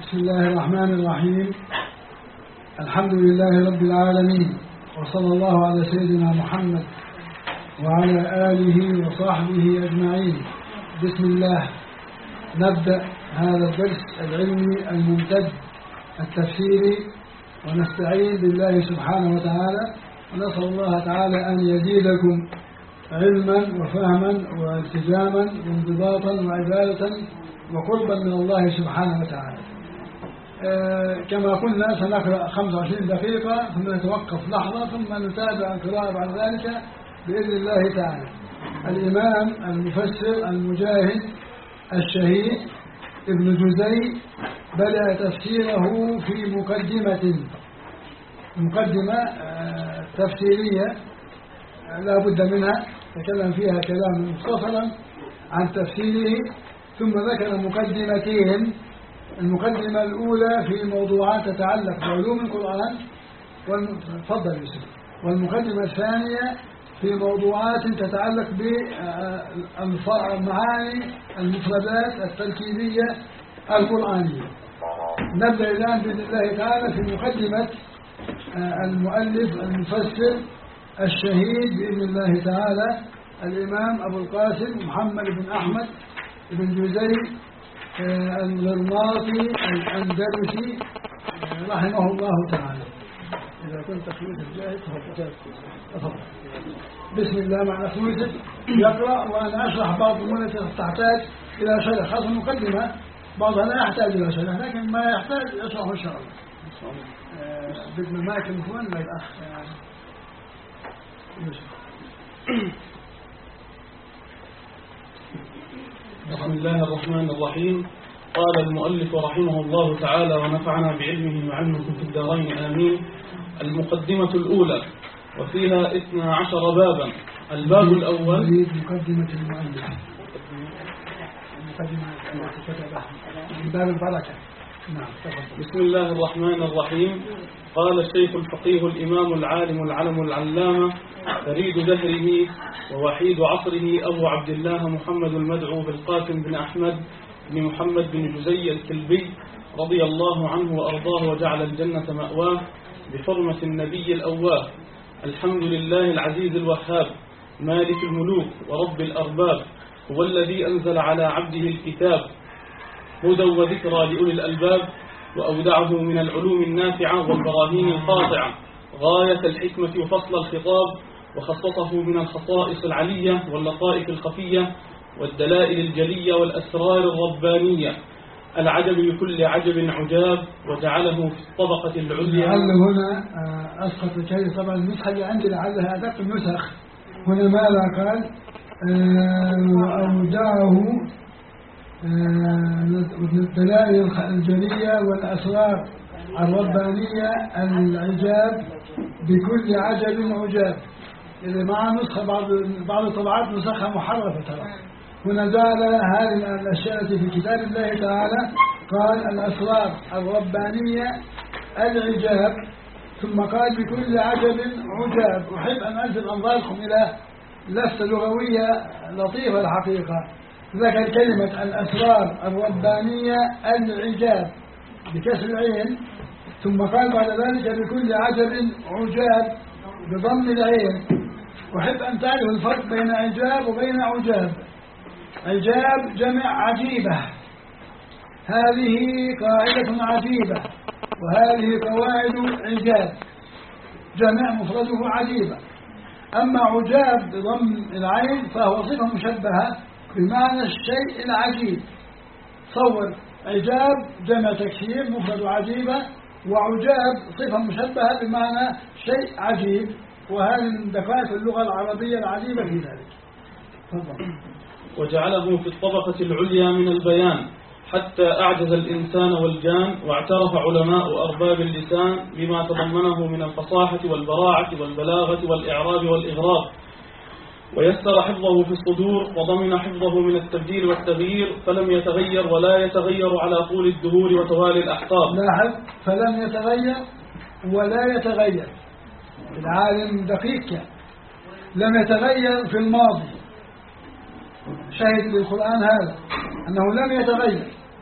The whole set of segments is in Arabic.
بسم الله الرحمن الرحيم. الحمد لله رب العالمين، وصلى الله على سيدنا محمد وعلى آله وصحبه أجمعين. بسم الله. نبدأ هذا الدرس العلمي الممتد التفسيري، ونستعين بالله سبحانه وتعالى، ونسأل الله تعالى أن يزيدكم علما وفهما والتزاما وانضباطا وعبادة وقربا من الله سبحانه وتعالى. كما قلنا سنقرأ 25 دقيقة ثم نتوقف لحظة ثم نتابع القراءة بعد ذلك بإذن الله تعالى. الإمام المفسر المجاهد الشهيد ابن جزي بدأ تفسيره في مقدمة تفسيرية لا بد منها، تكلم فيها كلام مختصرا عن تفسيره، ثم ذكر مقدمتين. المقدمة الأولى في موضوعات تتعلق بعلوم القرآن، تفضل يوسف. والمقدمة الثانية في موضوعات تتعلق بالمعاني المفردات التركيبية القرآنية. نبدأ الآن بإذن الله تعالى في مقدمة المؤلف المفسر الشهيد بإذن الله تعالى الإمام أبو القاسم محمد بن أحمد بن جزي الغرناطي الأندلسي رحمه الله تعالى. إذا كنت أخويت الجاهد تفضل. بسم الله. مع أخويت يقرأ وأنا أشرح بعض الأمور تحتاج إلى شرح، خاصة المقدمة بعضها لا يحتاج إلى شرح، لكن ما يحتاج أشرحه إن شاء الله. بدنا المايك المفروض للأخ يوسف. بسم الله الرحمن الرحيم. قال المؤلف رحمه الله تعالى ونفعنا بعلمه وعلمكم في الدارين آمين. المقدمة الأولى وفيها 12 بابا. الباب الأول مقدمة المؤلف، باب البركة. نعم. بسم الله الرحمن الرحيم. قال الشيخ الفقيه الإمام العالم العلم العلامة فريد دهره ووحيد عصره أبو عبد الله محمد المدعو بالقاسم بن أحمد بن محمد بن جزي الكلبي رضي الله عنه وأرضاه وجعل الجنة مأواه بحرمة النبي الأواه. الحمد لله العزيز الوهاب مالك الملوك ورب الأرباب، هو الذي أنزل على عبده الكتاب هدى وذكرى لأولي الألباب، وأودعه من العلوم النافعة والبراهين القاطعة غاية الحكمة وفصل الخطاب، وخصصه من الخصائص العلية واللطائف الخفية والدلائل الجلية والأسرار الربانية العجب لكل عجب عجاب، وجعله في الطبقة العليا. لعل هنا أسقط الكلمة، طبعا النسخة اللي عندي لعلها أدق النسخ. هنا ماذا قال؟ وأودعه الدلائل الجلية والأسرار الربانية العجاب بكل عجب عجاب. إذا مع نسخة بعض الطبعات نسخة محرفة ترى. هنا جعل هذه الأشياء التي في كتاب الله تعالى قال الأسرار الربانية العجاب، ثم قال بكل عجب عجاب. أحب أن ألفت أنظاركم إلى لفتة لغوية لطيفة الحقيقة. ذكر كلمة الأسرار الربانية العجاب بكسر العين، ثم قال بعد ذلك بكل عجب عجاب بضم العين. أحب أن تعرفوا الفرق بين عجاب وبين عجاب. عجاب جمع عجيبة، هذه قاعدة عجيبة، وهذه قواعد عجاب جمع مفرده عجيبة. أما عجاب بضم العين فهو صفة مشبهة بمعنى الشيء العجيب. صور عجاب جمع تكسير مفرد عجيبة، وعجاب صفة مشبهة بمعنى شيء عجيب، وهذه من دقائق اللغة العربية العجيبة في ذلك. تفضل. وجعله في الطبقة العليا من البيان حتى أعجز الإنسان والجان، واعترف علماء أرباب اللسان بما تضمنه من الفصاحة والبراعة والبلاغة والإعراب والإغراب، ويسر حفظه في الصدور، وضمن حفظه من التبديل والتغيير، فلم يتغير ولا يتغير على طول الدهور وتوالي الأحقاب. لاحظ، فلم يتغير ولا يتغير. العالم دقيق، لم يتغير في الماضي، شاهد للقرآن هذا أنه لم يتغير،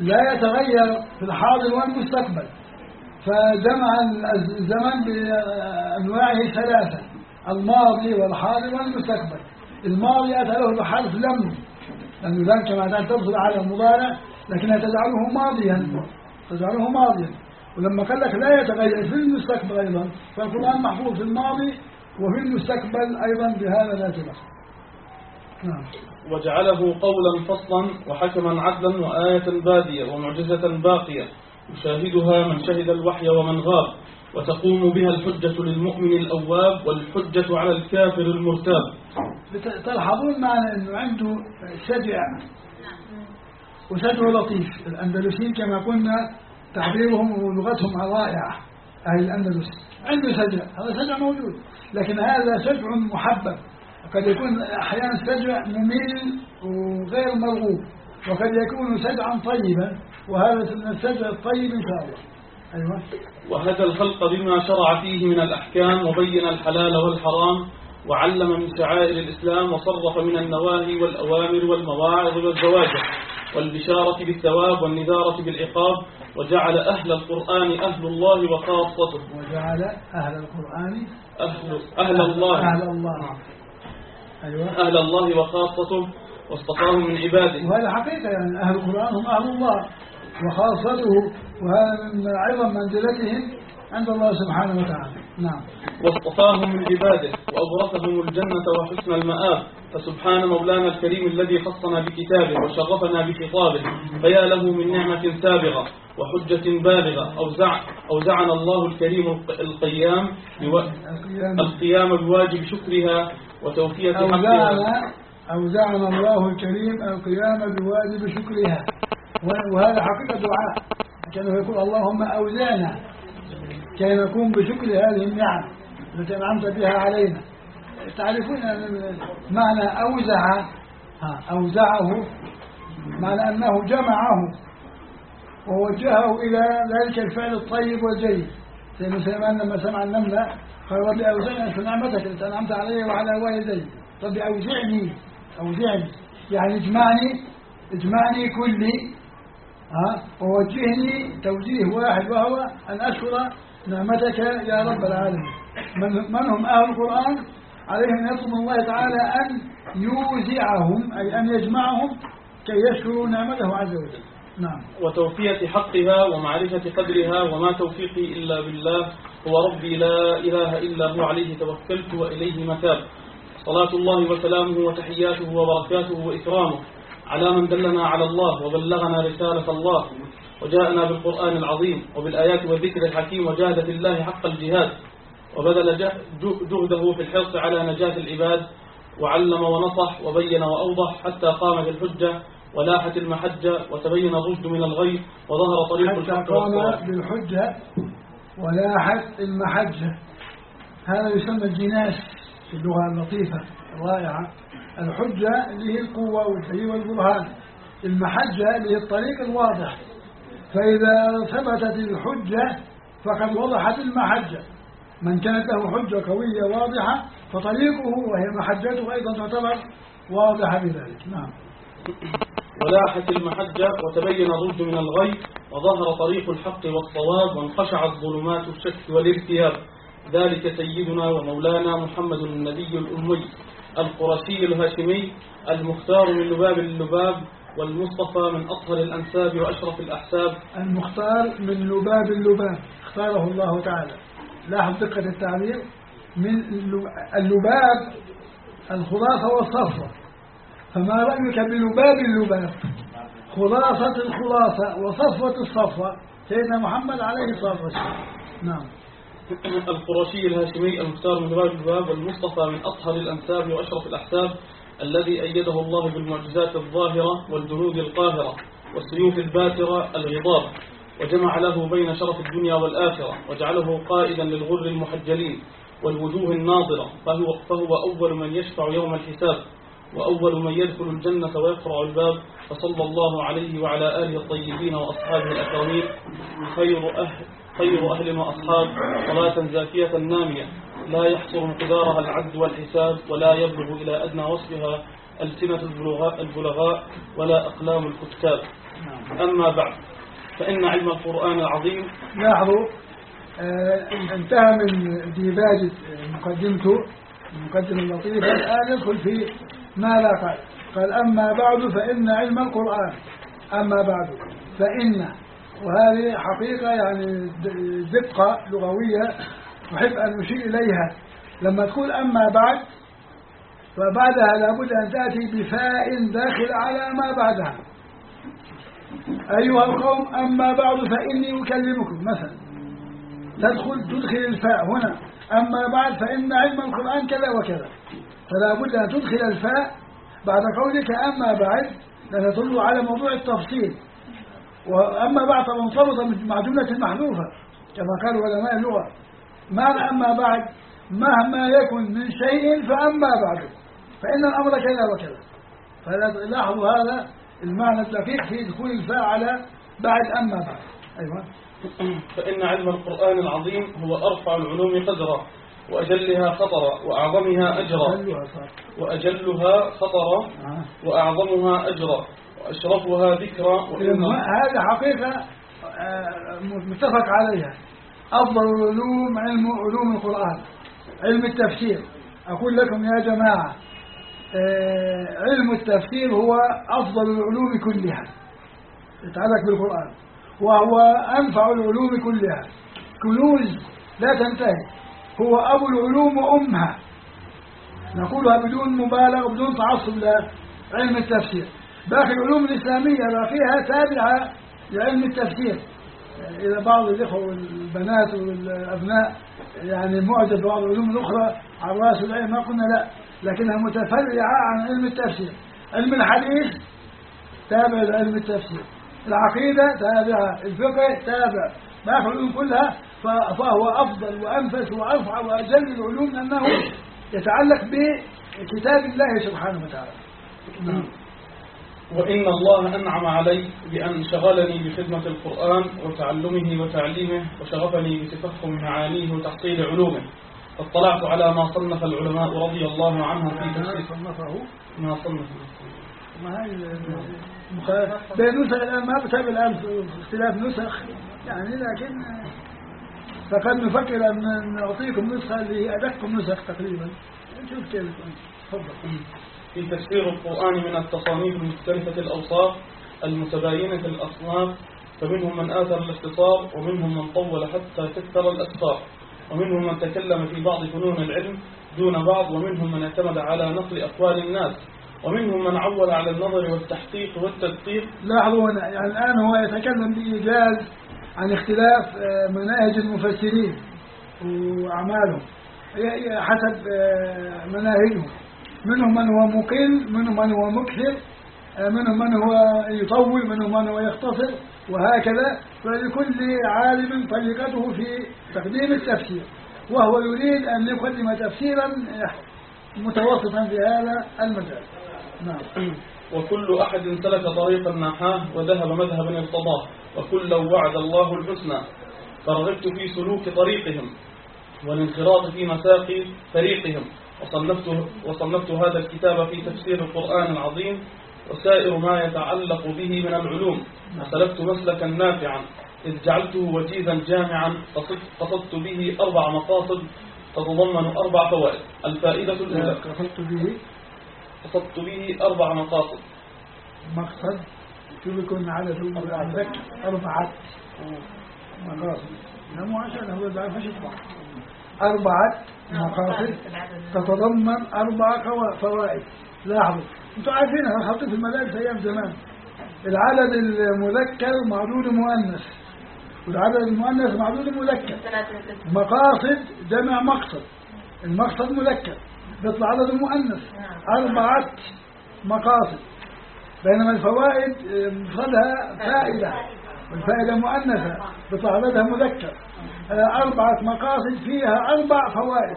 لا يتغير في الحاضر والمستقبل، فجمع الزمن بأنواعه ثلاثة: الماضي والحاضر والمستقبل. الماضي أتى له بحرف لم، لأنه لم كما تدخل على المضارع لكنها تجعله ماضيا. ولما قال لك لا يتغير في المستقبل أيضا، فالقرآن محفوظ في الماضي وفي المستقبل أيضا بهذا الاعتبار. نعم. وجعله قولا فصلا وحكما عدلا وآية بادية ومعجزة باقية يشاهدها من شهد الوحي ومن غاب، وتقوم بها الحجة للمؤمن الأواب والحجة على الكافر المرتاب. تلحظون معنا أنه عنده سجع، وسجع لطيف. الأندلسيين كما قلنا تعبيرهم ولغتهم رائعة، أهل الأندلس عنده سجع، هذا سجع موجود، لكن هذا سجع محبب. قد يكون أحيانا سجع مميل وغير مرغوب، وقد يكون سجعا طيبا، وهذا من السجع الطيب إن شاء الله. أيوة. وهدى الخلق بما شرع فيه من الأحكام، وبين الحلال والحرام، وعلم من شعائر الإسلام، وصرف من النواهي والأوامر والمواعظ والزواجر والبشارة بالثواب والنذارة بالعقاب، وجعل أهل القرآن أهل الله وخاصته. وجعل أهل القرآن أهل الله. أيوة. أهل الله وخاصته، واصطفاهم من عباده. وهذا حقيقة، يعني أهل القرآن هم أهل الله وخاصته، وهذا من عظم منزلتهم عند الله سبحانه وتعالى. نعم. واصطفاهم من عباده وأورثهم الجنة وحسن المآب. فسبحان مولانا الكريم الذي خصنا بكتابه وشرفنا بخطابه، فيا له من نعمة سابغة وحجة بالغة. أوزعنا الله الكريم القيام بواجب شكرها وتوفية حقها. أوزعنا الله الكريم القيام بواجب شكرها، وهذا حقيقة دعاء، كانه يقول اللهم أوزعنا كي نقوم بشكر هذه النعم التي أنعمت بها علينا. تعرفون معنى أوزعه معنى أنه جمعه ووجهه إلى ذلك الفعل الطيب والجيد. سيدنا سليمان لما سمع النملة قال رب أوزعني في نعمتك التي أنعمت علي وعلى والدي. رب أوزعني يعني اجمعني كلي، ووجهني توجيه واحد، وهو أن أشكر نعمتك يا رب العالمين. من هم أهل القرآن؟ عليهم أن يطلب الله تعالى أن يوزعهم، أي أن يجمعهم كي يشكروا نعمته عز وجل. نعم. وتوفية حقها ومعرفة قدرها. وما توفيقي إلا بالله، هو ربي لا إله إلا هو، عليه توكلت وإليه متاب. صلاة الله وسلامه وتحياته وبركاته وإكرامه على من دلنا على الله وبلغنا رسالة الله، وجاءنا بالقرآن العظيم وبالآيات والذكر الحكيم، وجاهد في الله حق الجهاد، وبذل جهده في الحرص على نجاة العباد، وعلم ونصح وبين وأوضح حتى قامت الحجة ولاحت المحجة، وتبين الرشد من الغي، وظهر طريق الحق والصواب. حتى قامت بالحجة ولاحت المحجة، هذا يسمى الجناس في اللغة اللطيفة الرائعة. الحجة اللي هي القوة والدليل والبرهان، المحجة اللي هي الطريق الواضح. فإذا ثبتت الحجة فقد وضحت المحجة. من كانت له حجة قوية واضحة فطريقه وهي محجته أيضا تعتبر واضحة بذلك. نعم. ولاحت المحجة وتبين الرشد من الغي، وظهر طريق الحق والصواب، وانخشعت ظلمات الشك والارتياب. ذلك سيدنا ومولانا محمد النبي الأمي القرشي الهاشمي المختار من لباب اللباب، والمصطفى من أطهر الأنساب وأشرف الأحساب. المختار من لباب اللباب، اختاره الله تعالى. لاحظ دقة التعبير، من اللباب الخلاصة والصفوة. فما رأيك بلباب اللباب، خلاصة الخلاصة وصفوة الصفوة، سيدنا محمد عليه الصلاة والسلام. نعم. القرشي الهاشمي المختار من لباب اللباب، والمصطفى من أطهر الأنساب وأشرف الأحساب، الذي أيده الله بالمعجزات الظاهرة والجنود القاهرة والسيوف الباترة الغضاب، وجمع له بين شرف الدنيا والآخرة، وجعله قائدا للغر المحجلين والوجوه الناظرة، فهو أول من يشفع يوم الحساب، وأول من يدخل الجنة ويقرع الباب. فصلى الله عليه وعلى آله الطيبين وأصحابه الأكرمين، خير أهل وأصحاب، صلاة زاكية نامية لا يحصر مقدارها العد والحساب، ولا يبلغ إلى أدنى وصفها ألسنة البلغاء ولا أقلام الكتاب. أما بعد فإن علم القرآن العظيم. لاحظوا انتهى من ديباجة مقدمته المقدمة اللطيفة. الآن يدخل في ما لا قال أما بعد فإن علم القرآن. أما بعد فإن، وهذه حقيقة يعني دقة لغوية أحب أن أشير إليها. لما تقول أما بعد فبعدها لابد أن تأتي بفاء داخل على ما بعدها. أيها القوم أما بعد فإني أكلمكم مثلا، تدخل الفاء هنا. أما بعد فإن علم القرآن كذا وكذا، فلا بد أن تدخل الفاء بعد قولك أما بعد، لأنها تدل على موضوع التفصيل. وأما بعد مرتبطة مع جملة محذوفة كما قال علماء اللغة. معنى أما بعد مهما يكن من شيء فأما بعد فإن الأمر كذا وكذا. فلاحظوا هذا المعنى الدقيق في دخول الفاء على بعد أما بعد. أيوة. فإن علم القرآن العظيم هو أرفع العلوم قدرا وأجلها خطرا وأعظمها أجرا وأعظمها أجرا وأشرفها ذكرا. هذه حقيقة متفق عليها. أفضل العلوم علم القرآن، علم التفسير. أقول لكم يا جماعة علم التفسير هو أفضل العلوم كلها يتعلق بالقرآن، وهو أنفع العلوم كلها، كنوز لا تنتهي. هو أبو العلوم وأمها، نقولها بدون مبالغة بدون تعصب لعلم التفسير. باقي العلوم الإسلامية باقيها تابعة لعلم التفسير. إذا بعض الإخوة والبنات والأبناء يعني معجب ببعض العلوم الأخرى على رأس العلم ما قلنا لا، لكنها متفرعة عن علم التفسير. علم الحديث تابع لعلم التفسير، العقيدة تابعة، الفقه تابع، باقي العلوم كلها. فهو أفضل وأنفس وأرفع وأجل العلوم لأنه يتعلق بكتاب الله سبحانه وتعالى. وإن الله أنعم علي بأن شغلني بخدمة القرآن وتعلمه وتعليمه، وشغفني بتفهم معانيه وتحصيل علومه. اطلعت على ما صنف العلماء رضي الله عنهم في تفسير ما صنفه. ما هي بين نسخ الآن ما بتابع الآن اختلاف نسخ يعني، لكن فقد نفكر أن نعطيكم نسخة اللي هي أدق نسخ تقريبا. نشوف كيف. تفضل. في تفسير القرآن من التصانيف المختلفة الأوصاف المتباينة الأصناف، فمنهم من آثر الاختصار، ومنهم من طول حتى كثر الأسفار، ومنهم من تكلم في بعض فنون العلم دون بعض، ومنهم من اعتمد على نقل أقوال الناس، ومنهم من عول على النظر والتحقيق والتدقيق. لاحظوا هنا يعني الآن هو يتكلم بإيجاز عن اختلاف مناهج المفسرين وأعمالهم حسب مناهجهم. منهم من هو مقل، منهم من هو مكثر، منهم من هو يطول، منهم من هو يختصر، وهكذا. فلكل عالم طريقته في تقديم التفسير، وهو يريد أن يقدم تفسيرا متوسطا في هذا المجال. نعم. وكل أحد سلك طريقا نحاه وذهب مذهبا ارتضاه، وكل وعد الله الحسنى، فرغبت في سلوك طريقهم والانخراط في مساق فريقهم، وصنفت هذا الكتاب في تفسير القرآن العظيم وسائر ما يتعلق به من العلوم، وسلكت مسلكا نافعا إذ جعلته وجيزا جامعا، قصدت به 4 مقاصد تتضمن 4 فوائد. الفائدة الأولى قصدت به 4 مقاصد. مقصد شو بيكون عدد 4 مقاصد، لا مو عشان هو بعرف ايش يطلع. 4 مقاصد تتضمن 4 فوائد. لاحظوا انتم عارفين انا حطيت في المدارس ايام زمان العدد المذكر معدود مؤنث، والعدد المؤنث معدود مذكر. مقاصد جمع مقصد، المقصد مذكر بيطلع عدد المؤنث 4 مقاصد. بينما الفوائد مفردها فائدة، والفائدة مؤنثة بيطلع عددها مذكر. 4 مقاصد فيها 4 فوائد.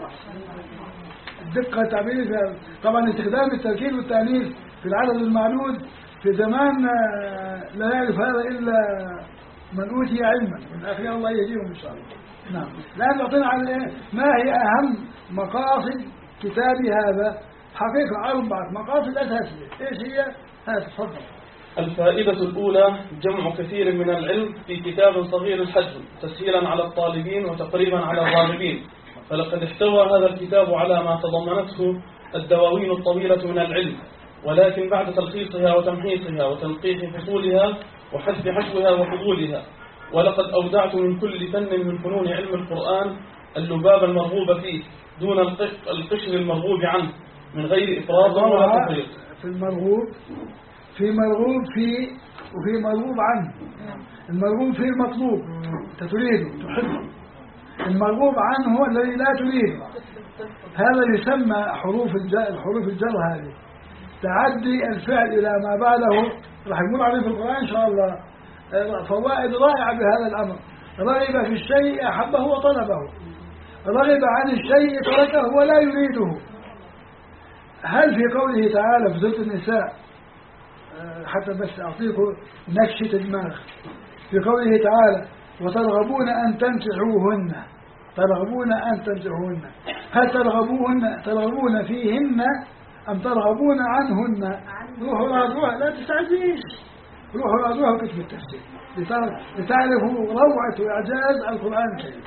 الدقة تعبير طبعا استخدام التركيب والتأنيث في العدد المعدود في زمان لا يعرف هذا إلا من أوتي علما من أخير الله يهديهم إن شاء الله. نعم. الآن نعطينا على ما هي أهم مقاصد كتابي هذا. حقيقة 4 مقاصد أساسية. إيش هي؟ هذا تفضل. الفائدة الأولى جمع كثير من العلم في كتاب صغير الحجم تسهيلا على الطالبين وتقريبا على الغالبين، فلقد احتوى هذا الكتاب على ما تضمنته الدواوين الطويلة من العلم، ولكن بعد تلخيصها وتمحيصها وتنقيح فصولها وحذف حشوها وفضولها. ولقد أودعت من كل فن من فنون علم القرآن اللباب المرغوب فيه دون القشر المرغوب عنه من غير إفراط ولا تفريط. في المرغوب في مرغوب فيه وفي مرغوب عنه. المرغوب فيه المطلوب أنت تريده تحبه، المرغوب عنه هو الذي لا تريده. هذا يسمى حروف الجر. هذه تعدي الفعل إلى ما بعده راح يمر عليه في القرآن إن شاء الله فوائد رائعة بهذا الأمر. رغب في الشيء أحبه وطلبه، رغب عن الشيء تركه ولا يريده. هل في قوله تعالى في سورة النساء، حتى بس أعطيكم نكشة دماغ، في قوله تعالى وترغبون أن تنكحوهن، ترغبون أن تنكحوهن، هل ترغبون فيهن أم ترغبون عنهن؟ روحوا لا تستعجليش، روحوا كتب التفسير لتعرفوا روعة وإعجاز القرآن الكريم.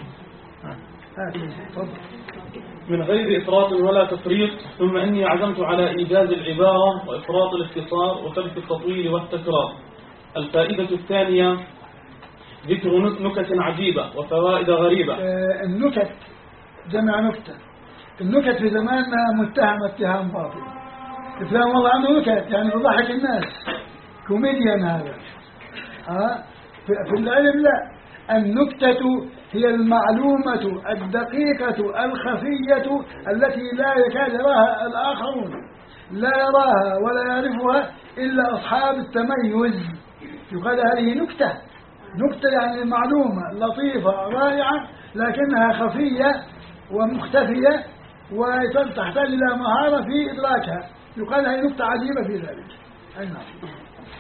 من غير إفراط ولا تفريط. ثم إني عزمت على إيجاز العبارة وإفراط الاختصار وترك التطويل والتكرار. الفائدة الثانية ذكر نكت عجيبة وفوائد غريبة. النكت جمع نكتة. النكت في زماننا متهمة اتهام باطل. فلان والله عنده نكت يعني بضحك الناس، كوميديان هذا. في العلم لا، النكتة هي المعلومة الدقيقة الخفية التي لا يكاد يراها الآخرون، لا يراها ولا يعرفها إلا أصحاب التميز. يقال هذه نكتة. نكتة يعني معلومة لطيفة رائعة لكنها خفية ومختفية وتحتاج إلى مهارة في إدراكها. يقال هذه نكتة عجيبة في ذلك. نعم.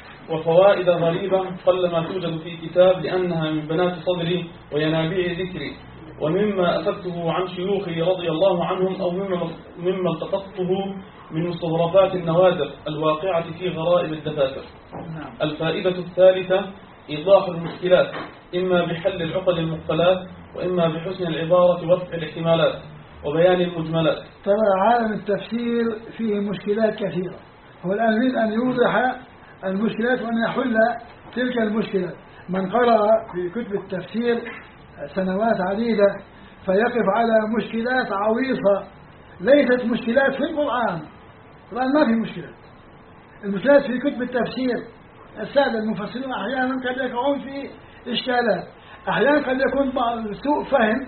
وفوائد غريبة قلما توجد في كتاب لأنها من بنات صدري وينابيع ذكري، ومما أخذته عن شيوخي رضي الله عنهم أو مما التقطته من مستظرفات النوادر الواقعة في غرائب الدفاتر. الفائدة الثالثة إيضاح المشكلات إما بحل العقد المختلات وإما بحسن العبارة ورفع الاحتمالات وبيان المجملات. ترى عالم التفسير فيه مشكلات كثيرة، هو الآن يريد أن يوضح المشكلات وأن يحل تلك المشكلات. من قرأ في كتب التفسير سنوات عديدة فيقف على مشكلات عويصة ليست مشكلات في القرآن. القرآن ما في مشكلات، المشكلات في كتب التفسير. السادة المفسرين أحيانا قد يقعون في إشكالات، أحيانا قد يكون سوء فهم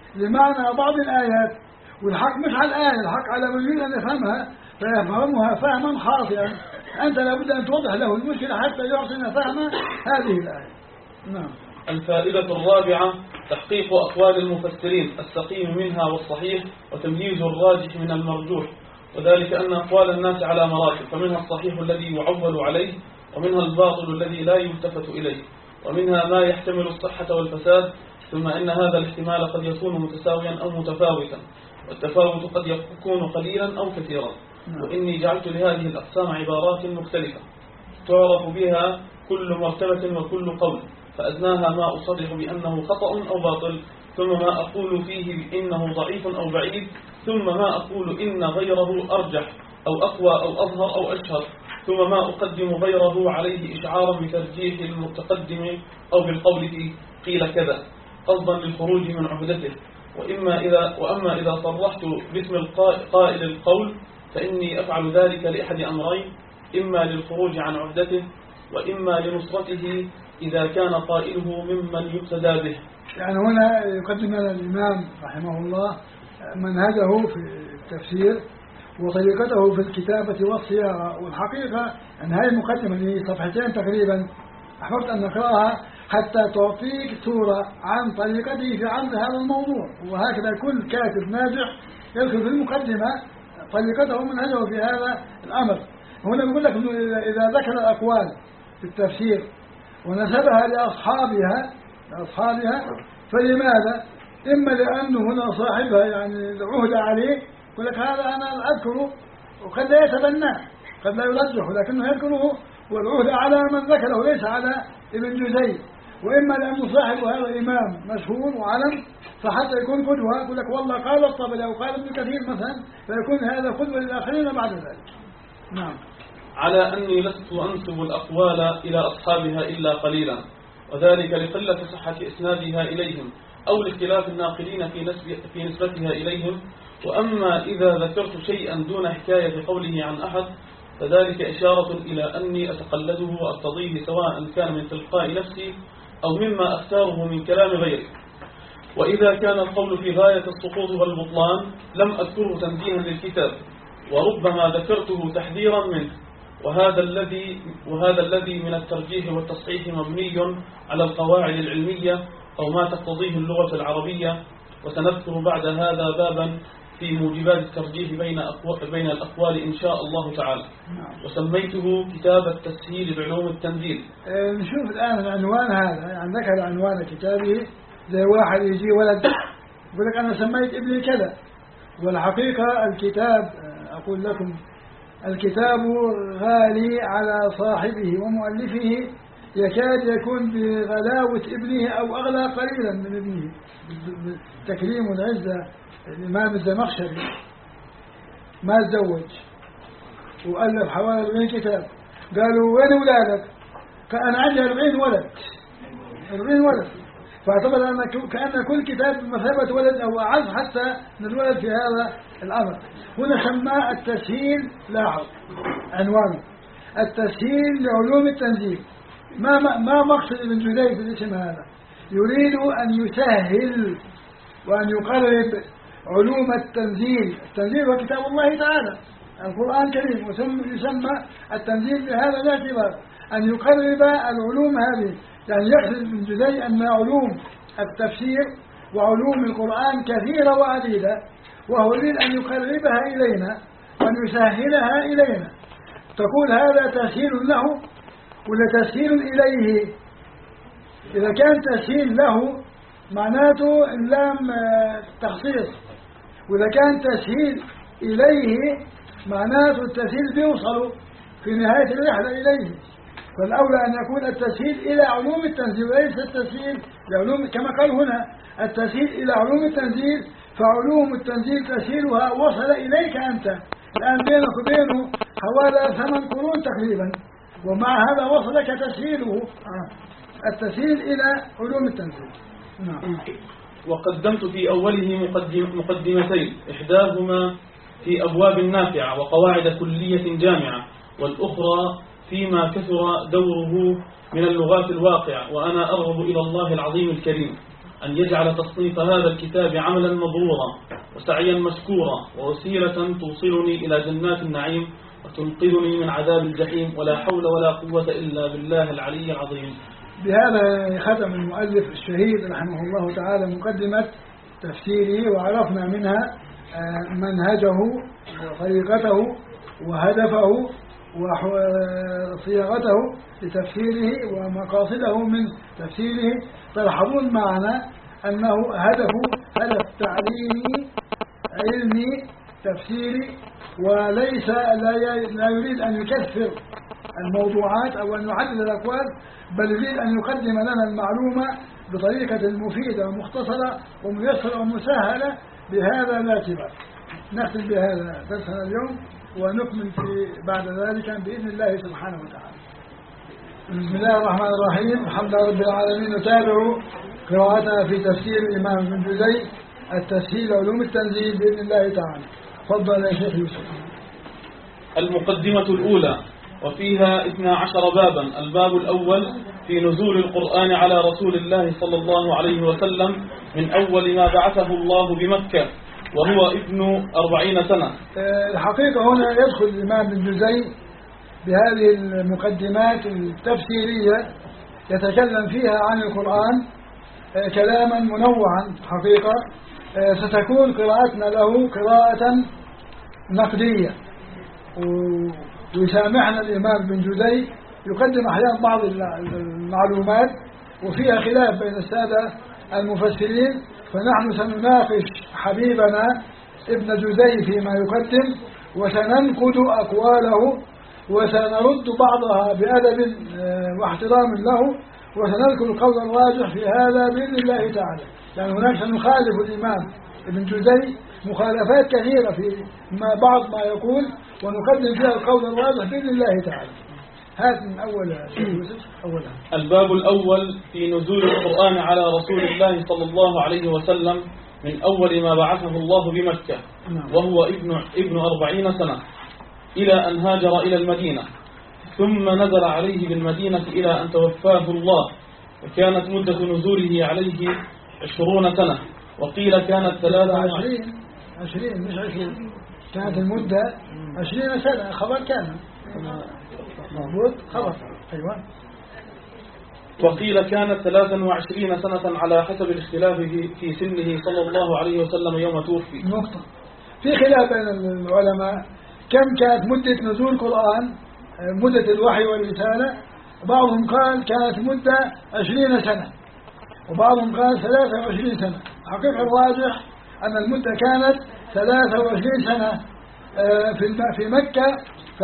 لمعنى بعض الآيات، والحق مش على الآية، الحق على من يريد أن يفهمها فيفهمها فهما خاطئا. أنت لابد أن توضح له المشكلة حتى يحسن فهم هذه الآية. نعم. الفائدة الرابعة تحقيق أقوال المفسرين السقيم منها والصحيح وتمييز الراجح من المرجوح، وذلك أن أقوال الناس على مراتب، فمنها الصحيح الذي يعول عليه، ومنها الباطل الذي لا يلتفت إليه، ومنها ما يحتمل الصحة والفساد، ثم إن هذا الاحتمال قد يكون متساويا أو متفاوتا، والتفاوت قد يكون قليلا أو كثيرا. وإني جعلت لهذه الأقسام عبارات مختلفة تعرف بها كل مرتبة وكل قول، فأدناها ما أصرح بأنه خطأ أو باطل، ثم ما أقول فيه بأنه ضعيف أو بعيد، ثم ما أقول إن غيره أرجح أو أقوى أو أظهر أو أشهر، ثم ما أقدم غيره عليه إشعارا بترجيح المتقدم أو بالقول فيه قيل كذا قصدا للخروج من عهدته. وأما إذا صرحت باسم قائل القول فإني أفعل ذلك لأحد أمرين، إما للخروج عن عهدته وإما لنصرته إذا كان قائله ممن يقتدى به. يعني هنا يقدم لنا الإمام رحمه الله منهجه في التفسير وطريقته في الكتابة والصياغة. والحقيقة أن هذه المقدمة لي صفحتين تقريبا أحببت أن نقرأها حتى تعطيك صورة عن طريقته في عرض هذا الموضوع، وهكذا كل كاتب ناجح يذكر في المقدمة طريقته ومنهجه في هذا الأمر. هنا بيقول لك إذا ذكر الأقوال في التفسير ونسبها لأصحابها فلماذا؟ إما لأنه هنا صاحبها يعني عهد عليه، يقول لك هذا أنا أذكره، وقد لا يتبناه، قد لا يرجح، لكنه يذكره والعهد على من ذكره ليس على ابن جزي، وإما لأنه صاحب هذا إمام مشهور وعلم فحتى يكون قدوة، يقول لك والله قال الطبري أو قال ابن كثير مثلا، فيكون هذا قدوة للآخرين بعد ذلك. نعم. على أني لست أنسب الأقوال إلى أصحابها إلا قليلا، وذلك لقلة صحة إسنادها إليهم أو لاختلاف الناقلين في نسبتها إليهم. وأما إذا ذكرت شيئا دون حكاية قوله عن أحد فذلك إشارة إلى أني أتقلده وأقتضيه سواء كان من تلقاء نفسي أو مما أختاره من كلام غيري. وإذا كان القول في غاية السقوط والبطلان لم أذكره تنبيها للكتاب، وربما ذكرته تحذيرا منه، وهذا الذي من الترجيح والتصحيح مبني على القواعد العلمية أو ما تقتضيه اللغة العربية. وسنذكر بعد هذا بابا في موجبات الترجيح بين الأقوال إن شاء الله تعالى. وسميته كتاب التسهيل بعلوم التنزيل. نشوف الآن العنوان هذا، يعني ذكر عنوان كتابه زي واحد يجي ولد يقول لك أنا سميت ابني كذا، والحقيقة الكتاب أقول لكم الكتاب غالي على صاحبه ومؤلفه، يكاد يكون بغلاوة ابنه أو أغلى قليلا من ابنه. تكريم العزة الإمام الزمخشري ما تزوج وألف حوالي 40 كتاب، قالوا وين أولادك؟ أنا عندي 40 ولد، 40 ولد، فاعتبر أن كأن كل كتاب بمثابة ولد أو أعز حتى من الولد في هذا الأمر. هنا سماه التسهيل، لاحظ عنوانه التسهيل لعلوم التنزيل. ما مقصد ابن جزي في الاسم هذا؟ يريد أن يسهل وأن يقرب علوم التنزيل. التنزيل هو كتاب الله تعالى القرآن الكريم، ويسمى التنزيل بهذا الاعتبار أن يقرب العلوم هذه. يعني يقصد ابن جزي أن علوم التفسير وعلوم القرآن كثيرة وعديدة، وهو يريد أن يقربها إلينا وأن يسهلها إلينا. تقول هذا تسهيل له ولا تسهيل إليه؟ إذا كان تسهيل له معناته اللام تخصيص، وإذا كان تسهيل إليه معناته التسهيل بيوصل في نهاية الرحلة إليه. فالأولى أن يكون التسهيل إلى علوم التنزيل وليس التسهيل لعلوم، كما قال هنا التسهيل إلى علوم التنزيل، فعلوم التنزيل تسهيلها وصل إليك أنت الآن، بينك وبينه حوالي 8 قرون تقريبا، ومع هذا وصلك تسهيله التسهيل إلى علوم التنزيل. نعم. وقدمت في أوله مقدمتين، إحداهما في أبواب نافعة وقواعد كلية جامعة، والأخرى فيما كثر دوره من اللغات الواقعة. وأنا أرغب إلى الله العظيم الكريم أن يجعل تصنيف هذا الكتاب عملا مبرورا وسعيا مشكورا ووسيلة توصلني إلى جنات النعيم وتنقذني من عذاب الجحيم، ولا حول ولا قوة إلا بالله العلي العظيم. بهذا ختم المؤلف الشهيد رحمه الله تعالى مقدمة تفسيره، وعرفنا منها منهجه وطريقته وهدفه وصياغته لتفسيره ومقاصده من تفسيره. تلاحظون معنا أنه هدف تعليمي علمي تفسيري، وليس لا يريد أن يكثر الموضوعات أو أن يعدد الأقوال، بل يريد أن يقدم لنا المعلومة بطريقة مفيدة ومختصرة وميسرة ومسهلة بهذا الاعتبار. نختم بهذا درسنا اليوم ونكمل بعد ذلك بإذن الله سبحانه وتعالى. بسم الله الرحمن الرحيم، الحمد لله رب العالمين. نتابع قراءتنا في تفسير الإمام ابن جزي التسهيل علوم التنزيل بإذن الله تعالى. تفضل يا شيخ يوسف. المقدمة الأولى، وفيها 12 بابا. الباب الأول في نزول القرآن على رسول الله صلى الله عليه وسلم من أول ما بعثه الله بمكة، وهو ابن 40 سنة. الحقيقة هنا يدخل الإمام ابن جزي بهذه المقدمات التفسيرية يتكلم فيها عن القرآن كلاما منوعا. حقيقة ستكون قراءتنا له قراءة نقدية، ويسامحنا الإمام ابن جزي يقدم أحيانا بعض المعلومات وفيها خلاف بين السادة المفسرين، فنحن سنناقش حبيبنا ابن جزي فيما يقدم وسننقد أقواله وسنرد بعضها بأدب واحترام له، وسنذكر القول الراجح في هذا بإذن الله تعالى. يعني هناك سنخالف الإمام ابن جزي مخالفات كثيرة في بعض ما يقول، ونقدم فيها القول الراجح بإذن الله تعالى. هذا من أولها. الباب الأول في نزول القرآن على رسول الله صلى الله عليه وسلم من أول ما بعثه الله بمكة، وهو ابن 40 سنة إلى أن هاجر إلى المدينة، ثم نزل عليه بالمدينة إلى أن توفاه الله، وكانت مدة نزوله عليه 20 سنة، وقيل كانت 20 مش 20. كانت المدة 20 سنة. خبر كان مضبوط خبر. أيوة. وقيل كانت 23 سنة على حسب الاختلاف في سنه صلى الله عليه وسلم يوم توفي. نقطة. في خلاف بين العلماء كم كانت مدة نزول القرآن، مدة الوحي والرسالة. بعضهم قال كانت مدة 20 سنة، وبعضهم قال 23 سنة. حقيقة الراجح أن المدة كانت 23 سنة في مكة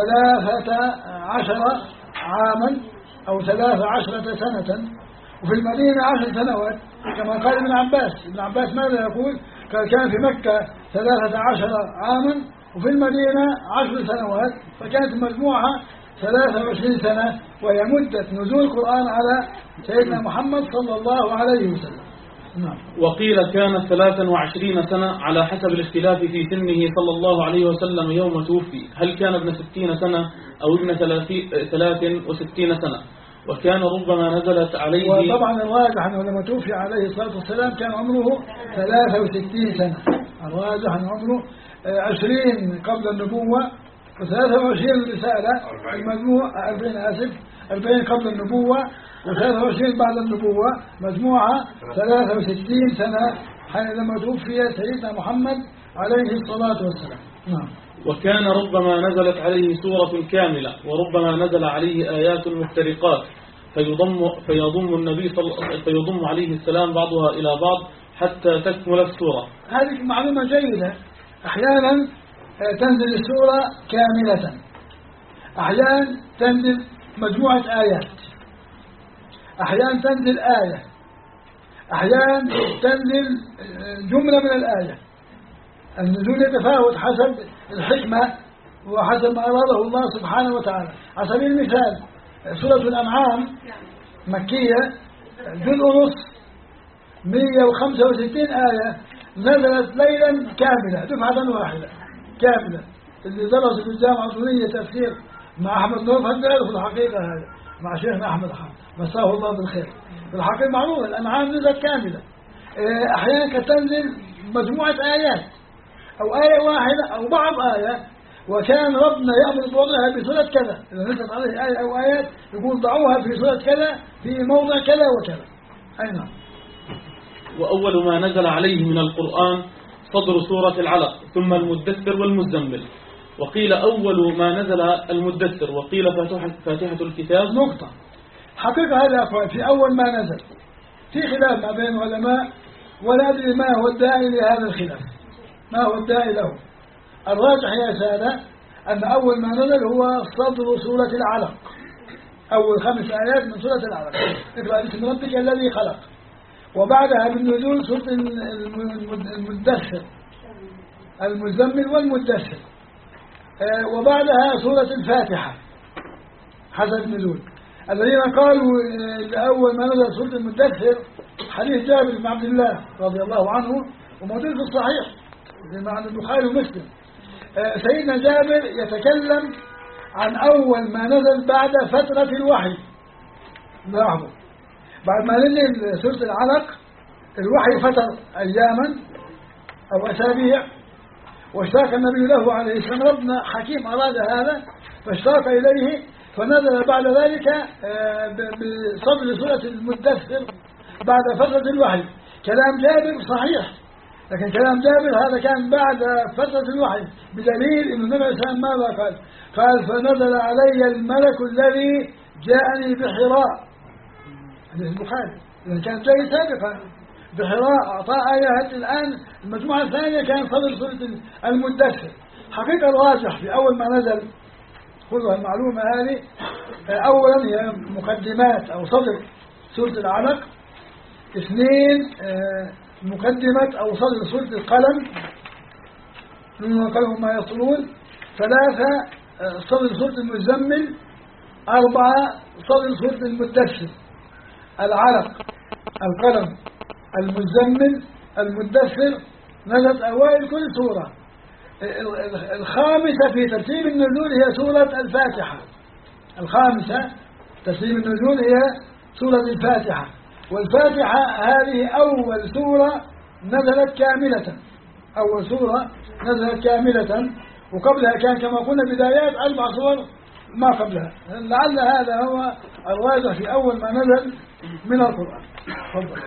13 عاما أو 13 سنة، وفي المدينة 10 سنوات كما قال ابن عباس. ابن عباس ماذا يقول؟ قال كان في مكة 13 عاما وفي المدينة 10 سنوات، فكانت مجموعة 23 سنة، وهي مدة نزول القرآن على سيدنا محمد صلى الله عليه وسلم. نعم. وقيل كانت 23 سنة على حسب الاختلاف في سنه صلى الله عليه وسلم يوم توفي، هل كان ابن 60 سنة أو ابن 63 سنة، وكان ربما نزلت عليه. وطبعا الراجح أنه لما توفي عليه الصلاة والسلام كان عمره 63 سنة. الراجح أنه عمره 20 قبل النبوة و23 الرسالة المجموع 40 قبل النبوة و23 بعد النبوة، مجموعة 63 سنة حينما توفي سيدنا محمد عليه الصلاة والسلام. نعم. وكان ربما نزلت عليه سورة كاملة، وربما نزل عليه آيات مفترقات فيضم عليه السلام بعضها إلى بعض حتى تكمل السورة. هذه معلومة جيدة. أحيانا تنزل السورة كاملة، أحيانا تنزل مجموعة آيات، أحيانا تنزل آية، أحيانا تنزل جملة من الآية. النزول يتفاوت حسب الحكمة وحسب ما أراده الله سبحانه وتعالى. على سبيل المثال سورة الأنعام مكية جزء ونص 165 آية، نزلت ليلا كاملة دفعة واحدة كاملة. اللي درس في الجامعة السورية تفسير مع أحمد نور هذا في الحقيقة هذا مع شيخنا أحمد حامد مساه الله بالخير. في الحقيقة معروف الأنعام نزلت كاملة. أحيانا كتنزل مجموعة آيات أو آية واحدة أو بعض آية، وكان ربنا يأمر بوضعها بسورة كذا. إذا نزلت عليه آية أو آيات يقول ضعوها في سورة كذا في موضع كذا وكذا. أي نعم. وأول ما نزل عليه من القرآن صدر سورة العلق، ثم المدثر والمزمل. وقيل أول ما نزل المدثر، وقيل فاتحة الكتاب. نقطة. حقيقة هذا أقوال في أول ما نزل في خلاف ما بين العلماء، ولا أدري ما هو الداعي لهذا الخلاف، ما هو الداعي له. الراجح يا سادة أن أول ما نزل هو صدر سورة العلق، أول 5 آيات من سورة العلق. اقرأ باسم ربك الذي خلق، وبعدها بالنزول سورة المدثر المزمل والمدثر، وبعدها سورة الفاتحة حسب النزول. الذين قالوا أول ما نزل سورة المدثر حديث جابر بن عبد الله رضي الله عنه وموجود في الصحيح عند البخاري ومسلم. سيدنا جابر يتكلم عن أول ما نزل بعد فترة الوحي. لاحظوا بعد ما نزل سورة العلق الوحي فتر أياما أو أسابيع، واشتاق النبي له عليه السلام. ربنا حكيم أراد هذا فاشتاق إليه، فنزل بعد ذلك بصدر سورة المدثر بعد فترة الوحي. كلام جابر صحيح، لكن كلام جابر هذا كان بعد فترة الوحي، بدليل أن النبي صلى الله عليه وسلم ماذا قال فنزل علي الملك الذي جاءني بحراء. حديث البخاري. إذا كان جاي سابقا بحراء أعطى آيات. الآن المجموعة الثانية كان صدر سورة المدثر. حقيقة الراجح في أول ما نزل خذوا المعلومة هذه. أولا هي مقدمات أو صدر سورة العلق. اثنين مقدمة أو صدر سورة القلم من وقلهم ما يصلون. ثلاثة صدر سورة المزمل. أربعة صدر سورة المدثر. العلق، القلم، المزمل، المدثر، نزلت أوائل كل سورة. الخامسة في ترتيب النزول هي سورة الفاتحة. الخامسة ترتيب النزول هي سورة الفاتحة. والفاتحة هذه أول سورة نزلت كاملة، أول سورة نزلت كاملة، وقبلها كان كما قلنا بدايات 4 سور ما قبلها. لعل هذا هو الواضح في أول ما نزل من القرآن. تفضل.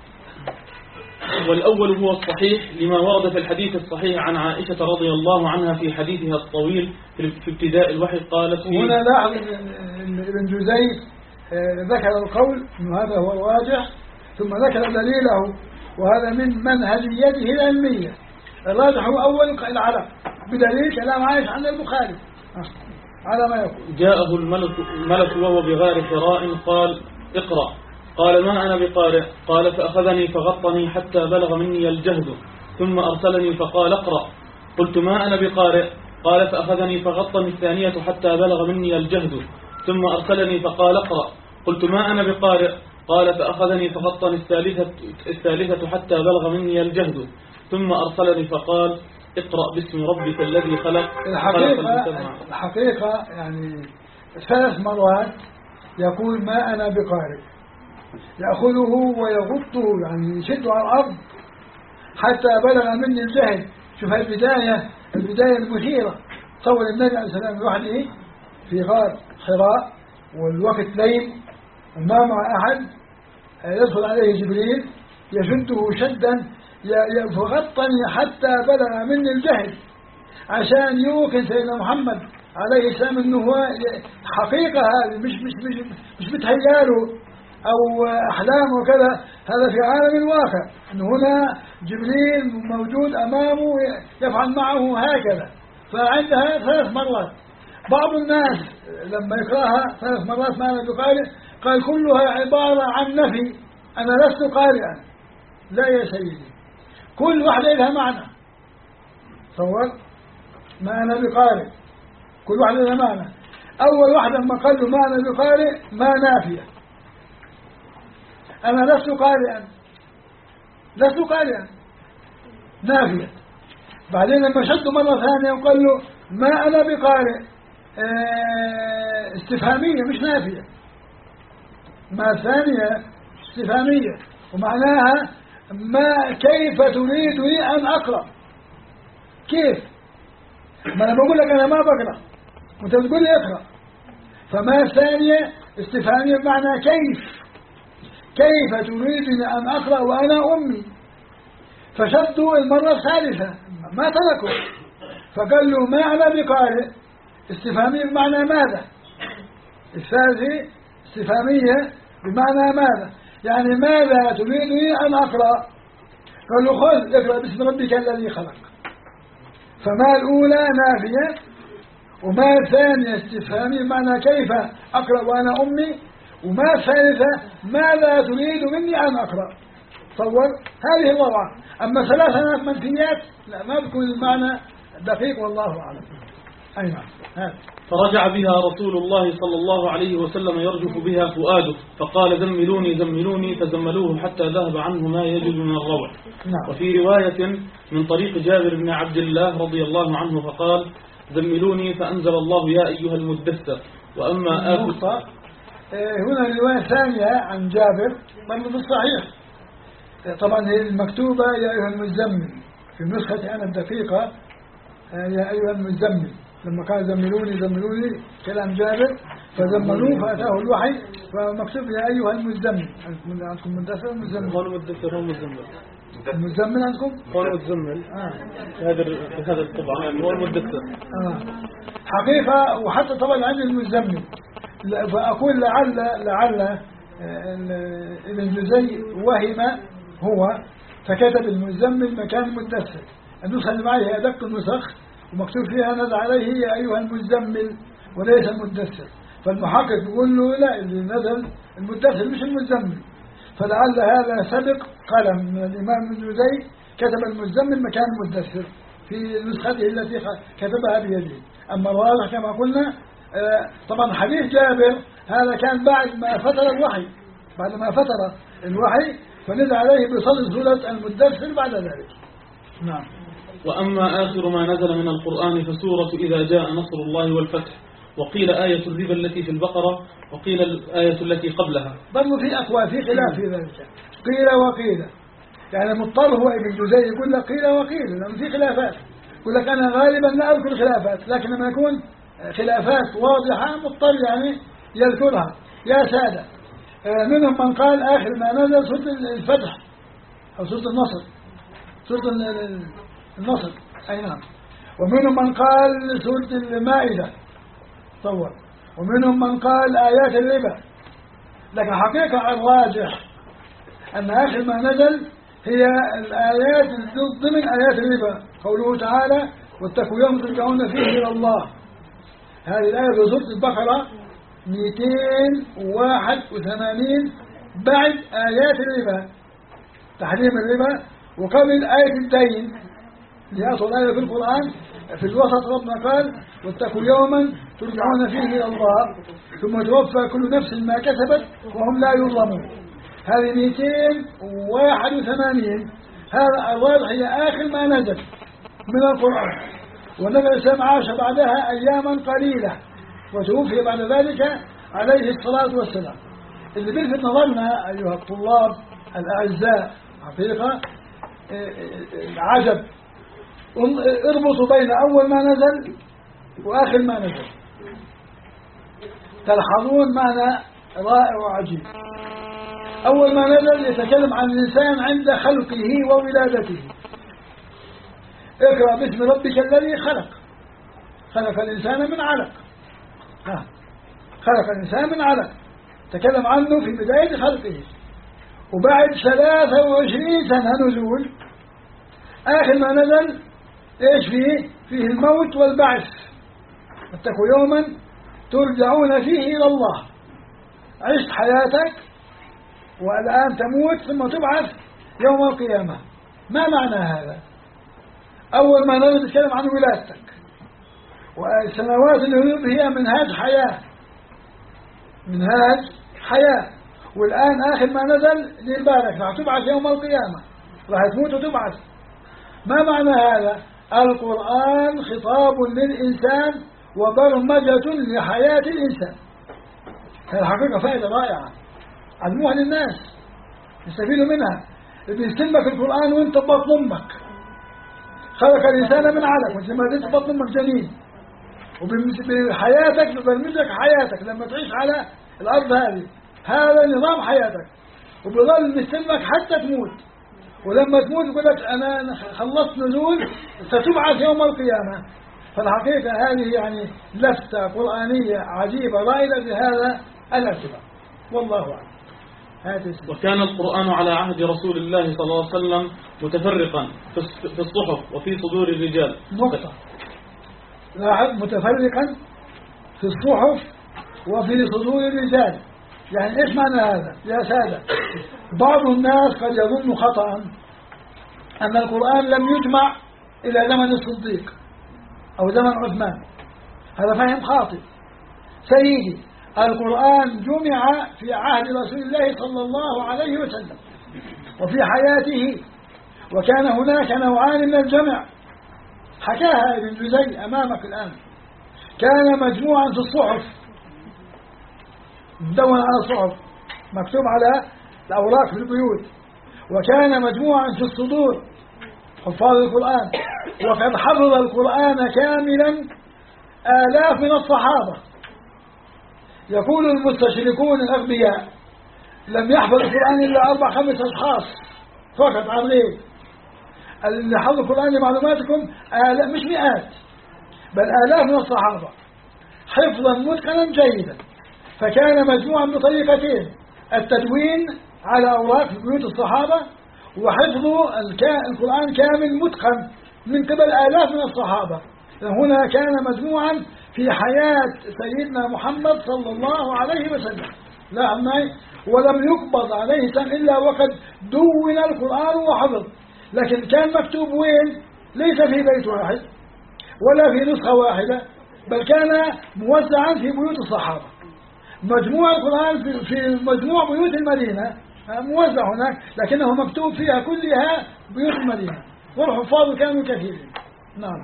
والأول هو الصحيح لما ورد في الحديث الصحيح عن عائشة رضي الله عنها في حديثها الطويل في ابتداء الوحي قالت فيه. هنا لاحظ ابن جزي ذكر القول أنه هذا هو الراجح، ثم ذكر دليله، وهذا من منهجيته العلمية. الراجح هو أول العلق بدليل كلام عائشة عن البخاري على ما يقول. جاءه الملك وهو بغار حراء قال اقرأ، قال ما أنا بقارئ، قال فأخذني فغطني حتى بلغ مني الجهد، ثم أرسلني فقال اقرأ، قلت ما أنا بقارئ، قال فأخذني فغطني الثانية حتى بلغ مني الجهد، ثم أرسلني فقال اقرأ، قلت ما أنا بقارئ، قال فأخذني فغطني الثالثة حتى بلغ مني الجهد، ثم أرسلني فقال اقرأ باسم ربك الذي خلق. الحقيقة يعني 3 مرات يقول ما أنا بقارئ، يأخذه ويغطه يعني يشده على الأرض حتى بلغ مني الجهد. شوف البداية المثيرة. تصور النبي عليه السلام لوحده في غار حراء والوقت ليل وما مع أحد، يدخل عليه جبريل يشده شدا فغطني حتى بلغ مني الجهد، عشان يوقن سيدنا محمد عليه السلام انه هو حقيقة. هذه مش بتهياله أو أحلام وكذا، هذا في عالم الواقع، أنه هنا جبريل موجود أمامه يفعل معه هكذا. فعندها 3 مرات. بعض الناس لما يقرأها 3 مرات ما أنا بقارئ قال كلها عبارة عن نفي، أنا لست قارئا. لا يا سيدي، كل واحدة لها معنى. تصور ما أنا بقارئ، كل واحدة لها معنى. أول واحدة لما قال له ما أنا بقارئ ما نافية، أنا لست قارئا نافية. بعدين لما شدوا مرة ثانية وقال له ما أنا بقارئ استفهامية مش نافية. ما ثانية استفهامية ومعناها ما كيف تريدني أن أقرأ؟ كيف؟ ما أنا بقول لك أنا ما بقرأ وأنت بتقول لي اقرأ. فما ثانية استفهامية بمعنى كيف تريدني أن أقرأ وأنا أمي؟ فشدوا المرة الثالثة ما تركوا، فقال له ما أنا بقارئ استفهامية بمعنى ماذا؟ الثالثة استفهامية بمعنى ماذا؟ يعني ماذا تريدني أن أقرأ؟ قال له خذ اقرأ باسم ربك الذي خلق. فما الأولى نافية، وما الثانية استفهامية بمعنى كيف أقرأ وأنا أمي، وما الثالثة ماذا تريد مني أن أقرأ. تصور هذه الوضع. أما 3 منفيات لا، ما بيكون المعنى دقيق والله أعلم. أي نعم. فرجع بها رسول الله صلى الله عليه وسلم يرجف بها فؤاده، فقال زملوني فزملوه حتى ذهب عنه ما يجد من الروع. نعم. وفي رواية من طريق جابر بن عبد الله رضي الله عنه فقال زملوني فأنزل الله يا أيها المدثر. وأما هنا رواية ثانية عن جابر برضه في الصحيح، طبعا هي المكتوبة يا أيها المزمل، في النسخة أنا الدقيقة يا أيها المزمل. لما قال زملوني كلام جابر فزملوه فأتاه الوحي فمكتوب يا أيها المزمل. عندكم مدثر مزمل؟ قالوا مدثر هو مزمل. المزمل عندكم؟ قالوا مزمل. هذا الطبعة هو المدثر. حقيقة. وحتى طبعا عند المزمل فأقول لعل ابن جزي وهم هو فكتب المزمل مكان المدثر. النسخة اللي معي هي أدق النسخ ومكتوب فيها نزل عليه يا أيها المزمل، وليس المدثر. فالمحقق يقول له لا، اللي نزل المدثر مش المزمل. فلعل هذا سبق قلم من الإمام ابن جزي كتب المزمل مكان المدثر في نسخته التي كتبها بيده. أما الواضح كما قلنا طبعا حديث جابر هذا كان بعد ما فتر الوحي، بعد ما فتر الوحي فنزل عليه بصدد سورة المدثر بعد ذلك. نعم. وأما آخر ما نزل من القرآن فسورة إذا جاء نصر الله والفتح، وقيل آية الربا التي في البقرة، وقيل الآية التي قبلها. برضو في أقوال في خلاف في ذلك، قيل وقيل. يعني مضطر هو ابن جزي يقول لك قيل وقيل لأن في خلافات. يقول لك أنا غالبا لا أذكر خلافات، لكن لما يكون خلافات واضحة مضطر يعني يذكرها. يا سادة، منهم من قال آخر ما نزل سورة الفتح أو سورة النصر، سورة النصر أي نعم. ومنهم من قال سورة المائدة طول، ومنهم من قال آيات الربا. لكن حقيقة الراجح أن آخر ما نزل هي الآيات ضمن آيات الربا، قوله تعالى واتقوا يوم ترجعون فيه إلى الله. هذه الآية في سورة البقرة 281 بعد آيات الربا، تحريم الربا، وقبل آية الدين اللي أصل آية في القرآن. في الوسط ربنا قال واتقوا يوما ترجعون فيه إلى الله ثم توفى كل نفس ما كسبت وهم لا يظلمون. هذه 281. هذا الواضح هي آخر ما نزل من القرآن. والنبي عليه السلام عاش بعدها أياما قليلة وتوفي بعد ذلك عليه الصلاة والسلام. اللي بيلفت نظرنا أيها الطلاب الأعزاء حقيقة العجب، اربطوا بين أول ما نزل وآخر ما نزل تلحظون معنى رائع وعجيب. أول ما نزل يتكلم عن الإنسان عند خلقه وولادته. اقرأ باسم ربك الذي خلق، خلق الإنسان من علق. خلق الإنسان من علق، تكلم عنه في بداية خلقه. وبعد 23 سنة نزول آخر ما نزل إيش فيه الموت والبعث. اتقوا يوما ترجعون فيه إلى الله. عشت حياتك والآن تموت ثم تبعث يوم القيامة. ما معنى هذا؟ أول ما نزل نتكلم عن ولادتك، والسنوات اللي هي منهاج حياة، منهاج حياة. والآن آخر ما نزل للبارك راح تبعث يوم القيامة، راح تموت وتبعث. ما معنى هذا؟ القرآن خطاب للإنسان وبرمجة لحياة الإنسان. هذه الحقيقة فائدة رائعة علموها للناس يستفيدوا منها. بيستلمك القرآن وانت بطن أمك، خلق الإنسان من علق وانت لما زلت بطن أمك جنين، وبحياتك ببرمجك حياتك لما تعيش على الأرض هذه. هذا نظام حياتك وبظل مستلمك حتى تموت. ولما تموت يقول لك أنا خلصت نزول ستبعث يوم القيامة. فالحقيقة هذه يعني لفتة قرآنية عجيبة رائدة بهذا الاعتبار. والله أعلم. وكان القرآن على عهد رسول الله صلى الله عليه وسلم متفرقا في الصحف وفي صدور الرجال. نقطة. متفرقا في الصحف وفي صدور الرجال. يعني إيش معنى هذا يا سادة؟ بعض الناس قد يظن خطأ أن القرآن لم يجمع إلى زمن الصديق أو زمن عثمان. هذا فهم خاطئ. سيدي، القرآن جمع في عهد رسول الله صلى الله عليه وسلم وفي حياته، وكان هناك نوعان من الجمع حكاها ابن جزي أمامك الآن. كان مجموعا في الصحف، مدون على الصحف مكتوب على الأوراق في البيوت، وكان مجموعا في الصدور حفاظ القرآن. وقد حفظ القرآن كاملا آلاف من الصحابة. يقول المستشرقون الأغبياء لم يحفظ القرآن إلا 4-5 أشخاص فقط عن غير. اللي حفظ القرآن لمعلوماتكم مش مئات بل آلاف من الصحابة حفظا متقنا جيدا. فكان مجموعا بطريقتين: التدوين على أوراق في بيوت الصحابة، وحفظ القرآن كامل متقن من قبل آلاف من الصحابة. هنا كان مجموعا في حياة سيدنا محمد صلى الله عليه وسلم، لا ولم يقبض عليه السلام إلا وقد دون القرآن وحفظ، لكن كان مكتوب وين؟ ليس في بيت واحد ولا في نسخة واحدة، بل كان موزعا في بيوت الصحابة. مجموع القرآن في مجموع بيوت المدينة موزع هناك، لكنه مكتوب فيها كلها بيوت المدينة، والحفاظ كانوا كثيرين. نعم.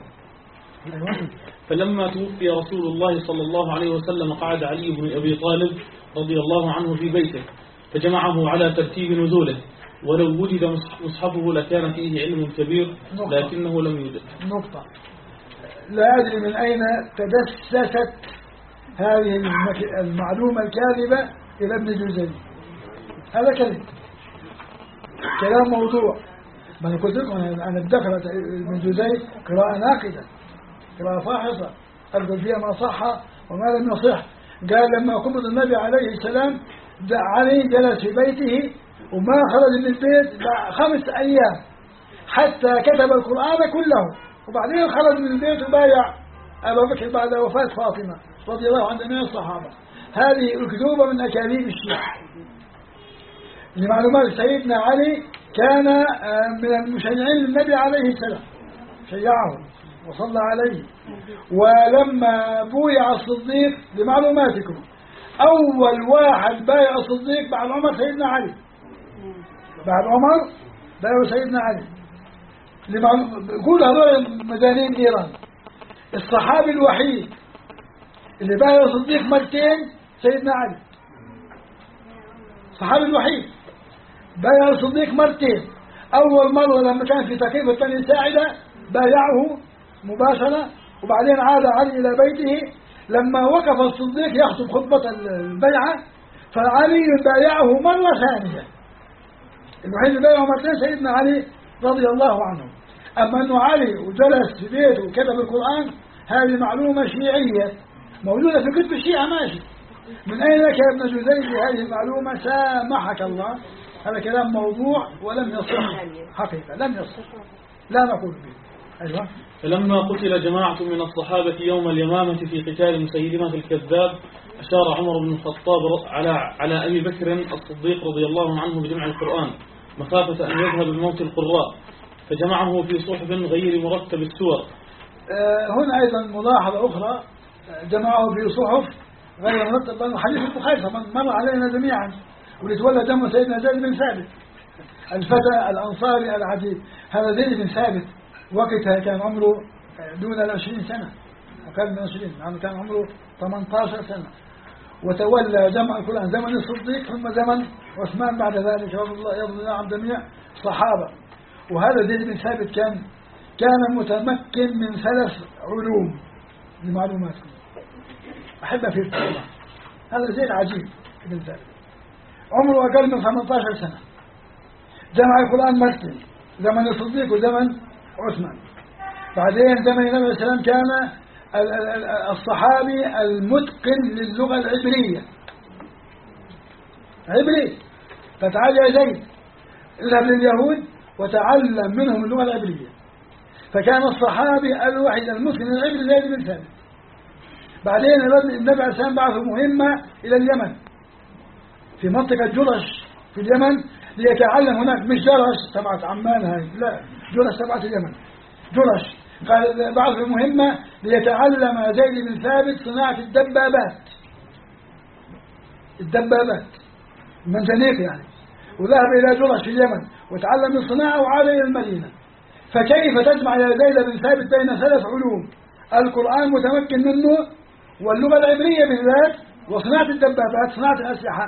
فلما توفي رسول الله صلى الله عليه وسلم قعد علي بن أبي طالب رضي الله عنه في بيته فجمعه على ترتيب نزوله، ولو وجد مصحفه لكان فيه علم كبير لكنه لم يوجد. نقطة. لا أدري من أين تدسست هذه المعلومة الكاذبة إلى ابن جوزي. هذا كلام موضوع. ما قلت لكم أنا ادخرت ابن جوزي قراءة ناقدة، قراءة فاحصة، أرجو فيها ما صح وما لم يصح. قال لما قبض النبي عليه السلام علي جلس في بيته وما خرج من البيت 5 أيام حتى كتب القرآن كله، وبعدين خرج من البيت وبايع أبا بكر بعد وفاة فاطمة رضي الله عن جميع الصحابة. هذه أكذوبة من أكاذيب الشيعة. لمعلومات سيدنا علي كان من المشيعين للنبي عليه السلام، شيعه وصلى عليه. ولما بويع الصديق لمعلوماتكم أول واحد بايع الصديق بعد عمر سيدنا علي، بعد عمر بايع سيدنا علي. يقول هذول مدانين إيران الصحابي الوحيد اللي بايع الصديق مرتين سيدنا علي، الصحابي الوحيد بايع الصديق مرتين. أول مرة لما كان في تكييف بني ساعدة بايعه مباشرة، وبعدين عاد علي إلى بيته لما وقف الصديق يخطب خطبة البيعة، فعلي بايعه مرة ثانية. الوحيد اللي بايعه مرتين سيدنا علي رضي الله عنه. أما أنه علي وجلس في بيته وكتب القرآن هذه معلومة شيعية موجودة في كتب الشيعة ماشي. من أين لك يا ابن جزيز هذه المعلومة؟ سامحك الله، هذا كلام موضوع ولم يصح حقيقة، لم يصح، لا نقول به. أيوة. فلما قتل جماعة من الصحابة يوم اليمامة في قتال مسيلمة الكذاب أشار عمر بن الخطاب على أبي بكر الصديق رضي الله عنه بجمع القرآن مخافة أن يذهب الموت القراء، فجمعه في صحف غير مرتب السور. هنا أيضا ملاحظة أخرى، جمعه في صحف غير مرتب. حديث البخاري مر علينا جميعا، واللي تولى دم سيدنا زيد بن ثابت الفتى الأنصاري العجيب. هذا زيد بن ثابت وقتها كان عمره دون 20 سنة، وكان من 20 يعني كان عمره 18 سنة، وتولى جمع القرآن زمن الصديق ثم زمن عثمان بعد ذلك رضي الله عن جميع الصحابة. وهذا زيد بن ثابت كان متمكن من 3 علوم لمعلوماتكم أحب في القرآن. هذا زيد عجيب بن ثابت عمره أقل من 18 سنة، جمع القرآن مرتين، زمن الصديق وزمن عثمان. بعدين زمن النبي عليه السلام كان الصحابي المتقن للغة العبرية، عبري، فتعال يا زيد اذهب لليهود وتعلم منهم اللغة العبرية. فكان الصحابي الوحيد المتقن للعبري زيد بن ثابت. بعدين النبي عليه السلام بعث مهمة إلى اليمن في منطقة جرش في اليمن ليتعلم هناك، مش جرش تبعت عمان هاي، لا جرش تبعت اليمن، جرش. قال بعث مهمة ليتعلم زيد بن ثابت صناعة الدبابات المنجنيق يعني، وذهب إلى جرش في اليمن وتعلم الصناعة وعاد إلى المدينة. فكيف تجمع يا زيد بن ثابت بين 3 علوم؟ القرآن متمكن منه، واللغة العبرية بالذات، وصناعة الدبابات، صناعة الأسلحة.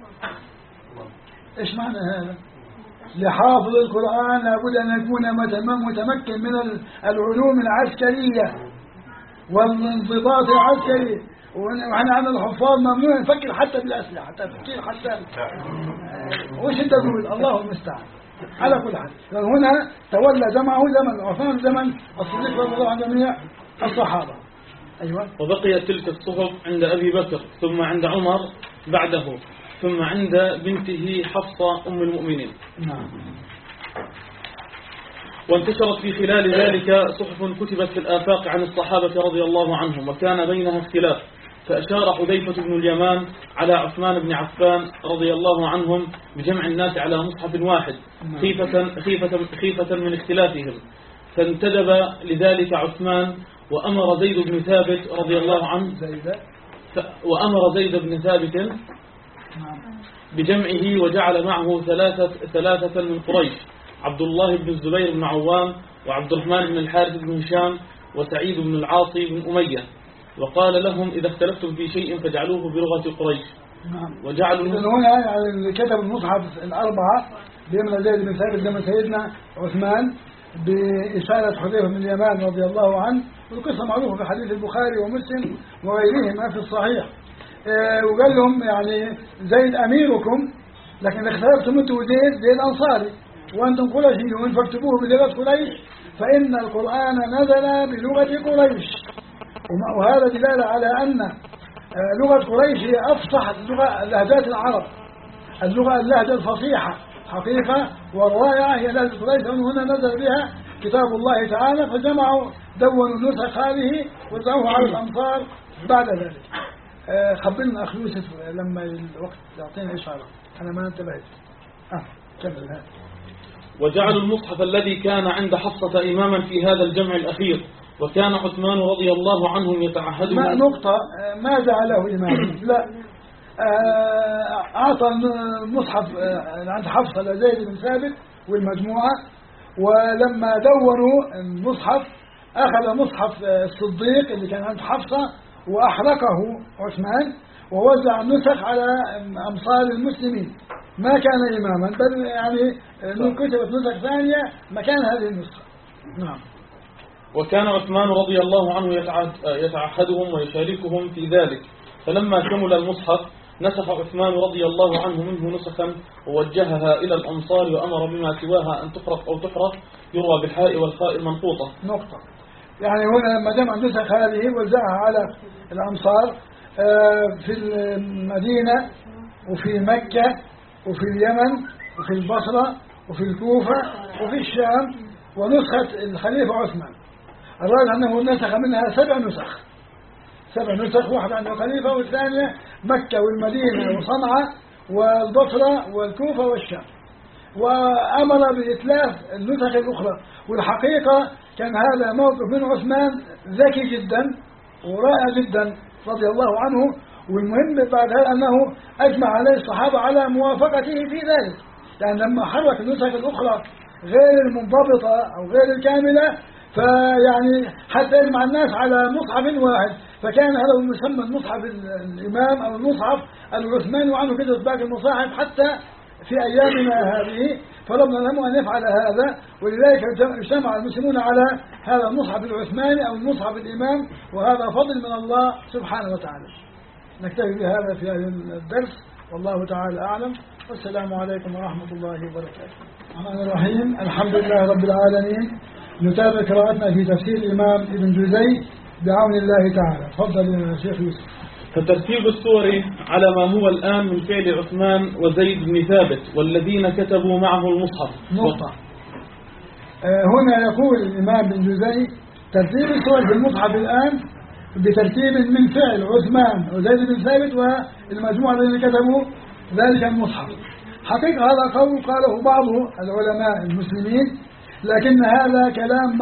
إيش معنى هذا؟ لحافظ القرآن لابد أن يكون متمكن من العلوم العسكرية والانضباط العسكري. ونحن عن الحفاظ ممنوع نفكر حتى بالأسلحة، تفكير حتى وش انت تقول؟ الله المستعان. على كل حال هنا تولى جمعه زمن عثمان زمن الصديق رضي الله عن جميع الصحابة. أيوة. وبقيت تلك الصحف عند أبي بكر ثم عند عمر بعده ثم عند بنته حفصة أم المؤمنين. نعم. وانتشرت في خلال ذلك صحف كتبت في الآفاق عن الصحابة رضي الله عنهم، وكان بينها اختلاف، فأشار حذيفة بن اليمان على عثمان بن عفان رضي الله عنهم بجمع الناس على مصحف واحد خيفة من اختلافهم، فانتدب لذلك عثمان وأمر زيد بن ثابت رضي الله عنه بجمعه، وجعل معه ثلاثة من قريش: عبد الله بن الزبير بن عوام، وعبد الرحمن بن الحارث بن هشام، وسعيد بن العاصي بن أمية، وقال لهم: إذا اختلفتم في شيء فاجعلوه بلغة قريش. وجعلوا هنا يعني كتب المصحف الأربعة بيمنى زيد بن ثابت لما سيدنا عثمان بإشارة حذيفة بن اليمان رضي الله عنه، والقصة معروفة في حديث البخاري ومسلم وغيرهما في الصحيح. وقال لهم يعني زيد أميركم، لكن اختلفتم انتم زيد أنصاري وأنتم قريشيون فاكتبوه بلغة قريش، فإن القرآن نزل بلغة قريش. وهذا دلالة على أن لغة قريش هي أفصح لهجات العرب، اللهجة الفصيحة حقيقة والرائعة هي لهجة قريش، هنا نزل بها كتاب الله تعالى، فجمعوا دونوا نسخ هذه وزعوها على الأمصار بعد ذلك. خبرنا أخ يوسف لما الوقت يعطينا إشارة، أنا ما انتبهت. كمل هذا. وجعلوا المصحف الذي كان عند حفصة إماما في هذا الجمع الأخير، وكان عثمان رضي الله عنهم يتعهدون. نقطة ما جعله إماما، لا، أعطى المصحف عند حفصة لزيد بن ثابت والمجموعة، ولما دوروا المصحف أخذ مصحف الصديق اللي كان عند حفصة وأحرقه عثمان ووزع النسخ على أمصار المسلمين، ما كان إماما بل يعني كتبت نسخ ثانية مكان هذه النسخة. نعم. وكان عثمان رضي الله عنه يتعهدهم ويشاركهم في ذلك، فلما كمل المصحف نسخ عثمان رضي الله عنه منه نسخا ووجهها إلى الأمصار، وأمر بما سواها أن تقرأ أو تحرف يروى بالحاء والخاء المنقوطة. نقطة. يعني هنا لما جمع النسخ هذه وزعها على الأمصار في المدينة وفي مكة وفي اليمن وفي البصرة وفي الكوفة وفي الشام، ونسخة الخليفة عثمان الراجح أنه نسخ منها 7 نسخ، واحدة عند الخليفة والثانية مكة والمدينة وصنعاء والبصرة والكوفة والشام، وأمر بإتلاف النسخ الأخرى. والحقيقة كان هذا موقف من عثمان ذكي جدا ورائع جدا رضي الله عنه، والمهم بعد هذا أنه أجمع عليه الصحابة على موافقته في ذلك، يعني لما حرك النسخ الأخرى غير المنضبطة أو غير الكاملة فيعني حتى يجمع الناس على مصحف واحد، فكان هذا يسمى المصحف الإمام أو المصحف العثماني، وعنه كده باقي المصاحف حتى في أيامنا هذه، فلما لم أن يفعل هذا، ولذلك اجتمع المسلمون على هذا المصحف العثماني أو المصحف الإمام، وهذا فضل من الله سبحانه وتعالى. نكتفي بهذا في هذا الدرس، والله تعالى أعلم، والسلام عليكم ورحمة الله وبركاته. الرحمن الرحيم، الحمد لله رب العالمين. نتابع قراءتنا في تفسير الإمام ابن جزي بعون الله تعالى. تفضل يا شيخ يوسف. فترتيب السور على ما هو الآن من فعل عثمان وزيد بن ثابت والذين كتبوا معه المصحف. نقطة. هنا يقول الإمام ابن جزي ترتيب السور في المصحف الآن بترتيب من فعل عثمان وزيد بن ثابت والمجموعة الذين كتبوا ذلك المصحف. حقيقة هذا قول قاله بعض العلماء المسلمين، لكن هذا كلام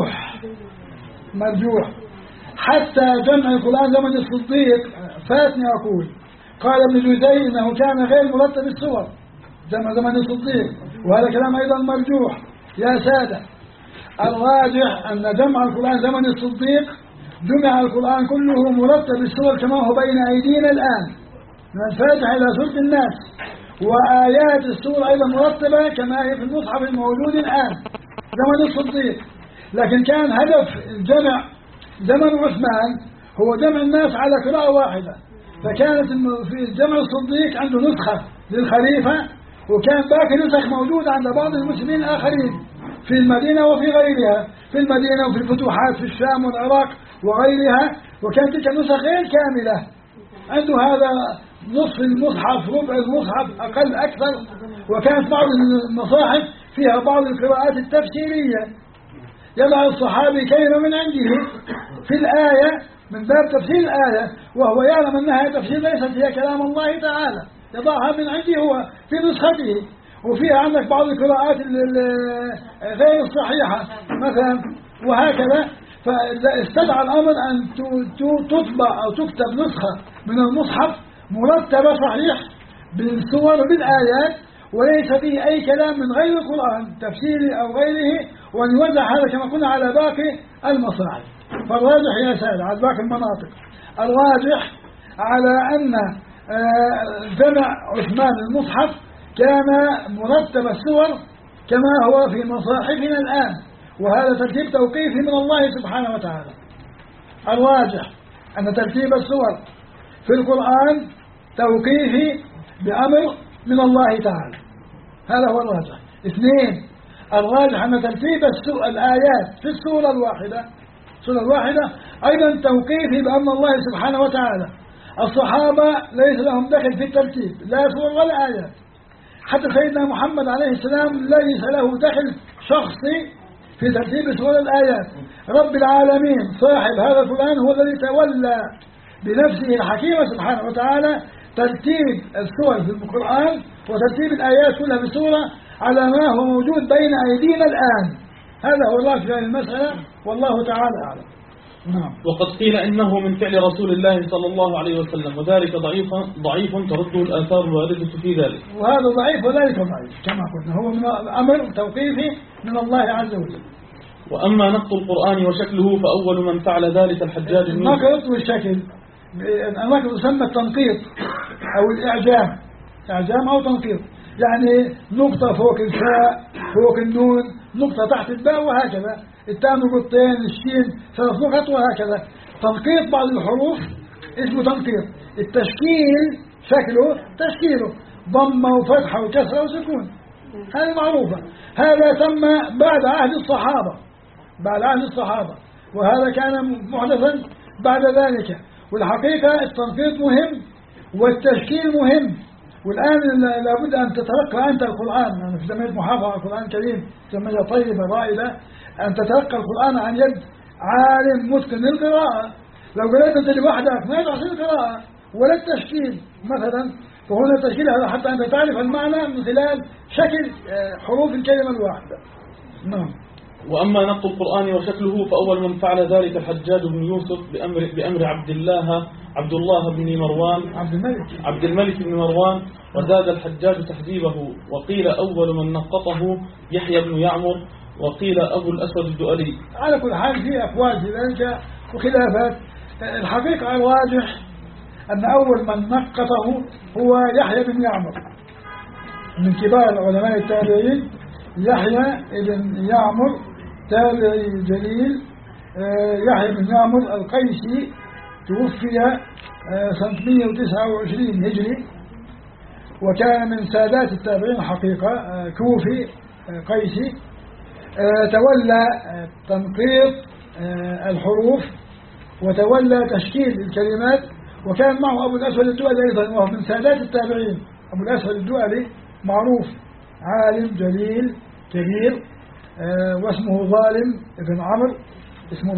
مرجوح. حتى جمع القرآن زمن الصديق فاتني أقول، قال ابن جزي إنه كان غير مرتب السور زمن الصديق، وهذا كلام أيضا مرجوح يا سادة. الراجح أن جمع القرآن زمن الصديق جمع القرآن كله مرتب السور كما هو بين أيدينا الآن من الفاتحة إلى سورة الناس، وآيات السورة أيضا مرتبة كما هي في المصحف الموجود الآن زمن الصديق. لكن كان هدف الجمع زمن عثمان هو جمع الناس على قراءة واحدة، فكانت في جمع الصديق عنده نسخة للخليفة، وكان باقي نسخ موجودة عند بعض المسلمين الآخرين في المدينة وفي غيرها، في المدينة وفي الفتوحات في الشام والعراق وغيرها، وكانت تلك النسخ غير كاملة. عنده هذا نصف المصحف، ربع المصحف، أقل أكثر، وكانت بعض المصاحف فيها بعض القراءات التفسيرية، يضع الصحابي كلمة من عنده في الآية من باب تفسير الآية وهو يعلم أنها تفسير ليست هي كلام الله تعالى، يضعها من عنده هو في نسخته. وفيها عندك بعض القراءات غير الصحيحة مثلا وهكذا. فاستدعى الأمر أن تطبع أو تكتب نسخة من المصحف مرتبة صحيح بالصور وبالآيات وليس فيه أي كلام من غير القرآن تفسيري أو غيره، وأن يوزع هذا كما قلنا على باقي المصاحف. فالراجح يا سائل على باقي المناطق، الراجح على أن جمع عثمان المصحف كان مرتب السور كما هو في مصاحفنا الآن، وهذا ترتيب توقيفي من الله سبحانه وتعالى. الراجح أن ترتيب السور في القرآن توقيفي بأمر من الله تعالى، هذا هو الراجح. اثنين، الراجح أن ترتيب الآيات في السورة الواحدة أيضا توقيفي بأمر الله سبحانه وتعالى. الصحابة ليس لهم دخل في الترتيب لا سور ولا آيات، حتى سيدنا محمد عليه السلام ليس له دخل شخصي في ترتيب سور الآيات. رب العالمين صاحب هذا القرآن هو الذي تولى بنفسه الحكيمة سبحانه وتعالى ترتيب السور في القرآن وترتيب الآيات كلها بسورة على ما هو موجود بين أيدينا الآن. هذا هو الله في المسألة والله تعالى أعلم. نعم. وقد قيل إنه من فعل رسول الله صلى الله عليه وسلم، وذلك ضعيف ترده الآثار الواردة في ذلك. وهذا ضعيف وذلك ضعيف كما قلنا، هو من أمر توقيفي من الله عز وجل. وأما نقط القرآن وشكله فأول من فعل ذلك الحجاج بن يوسف. النقط والشكل، النقط يسمى التنقيط أو الإعجام، إعجام أو تنقيط، يعني نقطة فوق الفاء فوق النون، نقطة تحت الباء وهكذا، التاء نقطتين، الشين 3 نقط وهكذا. تنقيط بعض الحروف اسمه تنقيط. التشكيل شكله تشكيله ضمة وفتحة وكسرة وسكون، هذه معروفة. هذا تم بعد عهد الصحابة، وهذا كان محدثا بعد ذلك. والحقيقة التنقيط مهم والتشكيل مهم. والآن لابد أن تتلقى أنت القرآن، أنا في زمانة محافظة على القرآن الكريم زمانة طيبة رائدة، أن تتلقى القرآن عن يد عالم متقن للقراءة. لو قرأت أنت لوحدك ما يحصل القراءة ولا التشكيل مثلا، فهنا التشكيل هذا حتى أنت تعرف المعنى من خلال شكل حروف الكلمة الواحدة. نعم. وأما نقط القرآن وشكله فأول من فعل ذلك الحجاج بن يوسف بأمر عبد الملك بن مروان، وزاد الحجاج تحذيبه، وقيل أول من نقطه يحيى بن يعمر، وقيل أبو الأسود الدؤلي. على كل حال في أقوال في ذلك وخلافات. الحقيقة الراجح أن أول من نقطه هو يحيى بن يعمر من كبار علماء التابعين. يحيى بن يعمر تابعي جليل، يحيى بن يعمر القيسي، توفي سنة 129 هجري، وكان من سادات التابعين حقيقة، كوفي قيسي. تولى تنقيط الحروف وتولى تشكيل الكلمات، وكان معه أبو الأسود الدؤلي أيضا وهو من سادات التابعين. أبو الأسود الدؤلي معروف، عالم جليل كبير، واسمه ظالم بن عمرو، اسمه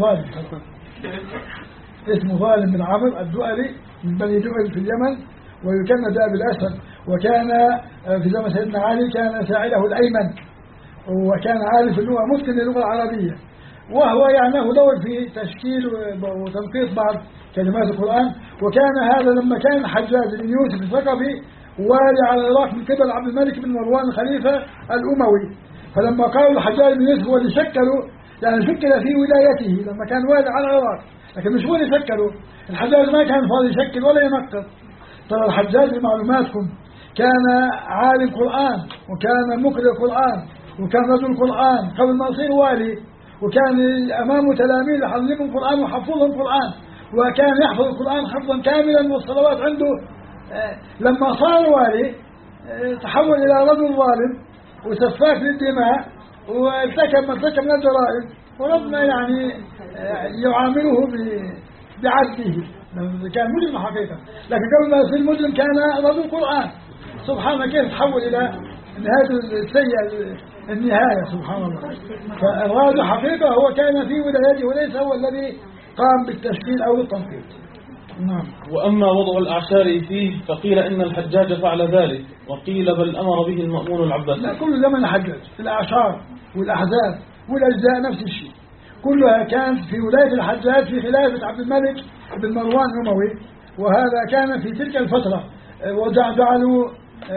ظالم بن عمرو الدؤلي من بني دؤل في اليمن، ويكنى بأبي الأسود. وكان في زمن سيدنا علي كان ساعده الأيمن، وكان عارف اللغة متقن للغة العربية، وهو يعني له دور في تشكيل وتنقيط بعض كلمات القرآن. وكان هذا لما كان الحجاج بن يوسف الثقفي والي على العراق من قبل عبد الملك بن مروان الخليفة الأموي، فلما قالوا الحجاج بن يوسف هو اللي شكلوا، يعني شكل في ولايته لما كان والي على العراق، لكن مش هو اللي شكلوا. الحجاج ما كان فاضي يشكل ولا ينقط. ترى الحجاج لمعلوماتكم كان عالم قرآن، وكان مقرئ قرآن، وكان رجل قرآن قبل ما يصير والي، وكان أمامه تلاميذ يعلمهم القرآن وحفظهم القرآن، وكان يحفظ القرآن حفظا كاملا، والصلوات عنده. لما صار والي تحول إلى رجل ظالم وسفاك للدماء وارتكب ما ارتكب من الجرائم، وربنا يعني يعامله بعدله، كان مجرم حقيقة. لكن قبل ما يصير مجرم كان رجل قرآن. سبحانه كيف تحول إلى هذا السيء النهاية سبحان الله. فالراجح حقيقة هو كان في ولايته وليس هو الذي قام بالتشكيل أو التنقيط. نعم. وأما وضع الأعشار فيه فقيل إن الحجاج فعل ذلك، وقيل بل أمر به المأمون العباسي. لا، كل زمن حجاج، الأعشار والأحزاب والأجزاء نفس الشيء، كلها كانت في ولاية الحجاج في خلافة عبد الملك بن مروان الأموي، وهذا كان في تلك الفترة. وجعلوا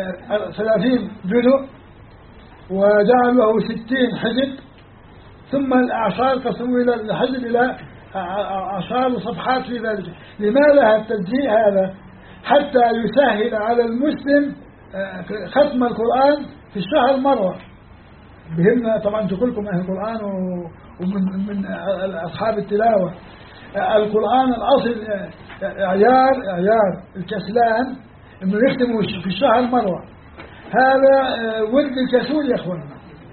30 جزء وجعلوا له 60 حزب، ثم الأعشار قسموا إلى الحزب إلى أعشار وصفحات في ذلك. لماذا التجزيء هذا؟ حتى يسهل على المسلم ختم القرآن في الشهر مرة. بهمنا طبعا كلكم أهل القرآن ومن أصحاب التلاوة. القرآن الأصل عيار الكسلان إنه يختموا في الشهر مرة. هذا ود الكسول يا أخوانا،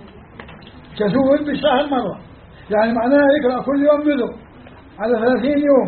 كسول بالشهر مرة، يعني معناه يقرأ كل يوم جزء على 30 يوم.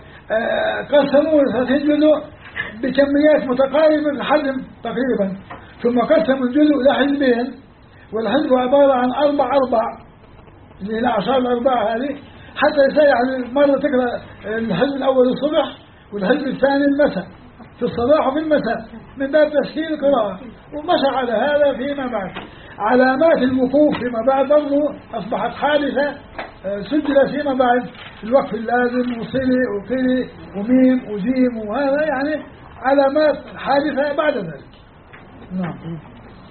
قسموا 30 جزء بكميات متقاربة الحجم تقريبا، ثم قسموا الجزء إلى حزبين، والحزب عبارة عن 4 اللي هي الأعشار الأربعة هذه، حتى يساعد يعني مرة تقرأ الحزب الأول الصبح والحزب الثاني المساء، في الصباح وفي المساء، من باب تسهيل القراءة. ومشى على هذا فيما بعد. علامات الوقوف فيما بعد برضه أصبحت حادثة، سجل فيما بعد الوقف اللازم وصلي وقلي وميم وجيم، وهذا يعني علامات حادثة بعد ذلك. نعم.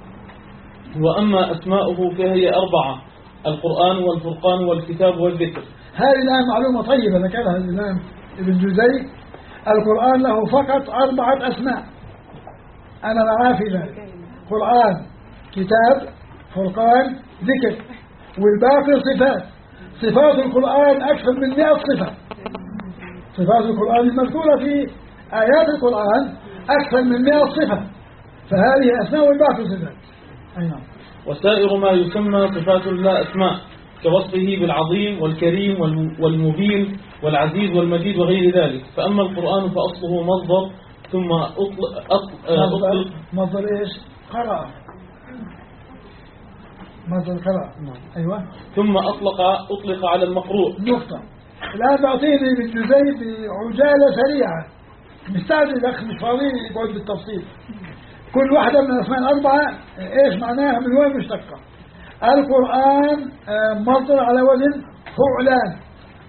وأما أسماؤه فهي 4: القرآن والفرقان والكتاب والذكر. هذه الآن معلومة طيبة ذكرها الإمام ابن جزي. القرآن له فقط 4 أسماء، أنا معاه في ذلك: قرآن، كتاب، فرقان، ذكر، والباقي صفات. صفات القرآن أكثر من 100 صفة. صفات القرآن المذكورة في آيات القرآن أكثر من 100 صفة، فهذه أسماء والباقي صفات. أيضا. وسائر ما يسمى صفات لا أسماء، كوصفه بالعظيم والكريم والمبين والعزيز والمجيد وغير ذلك. فأما القرآن فأصله مصدر، ثم أطلق مصدر إيش؟ قراءة. مصدر قراءة. أيوة. ثم أطلق على المقروء. نقطة. الآن بعطيني بالجزء بعجالة سريعة، مستعجل الأخ مش فاضي يقعد بالتفصيل. كل واحدة من الأسماء ال4 إيش معناها، من وين مشتقة. القرآن مصدر على وزن فعلان.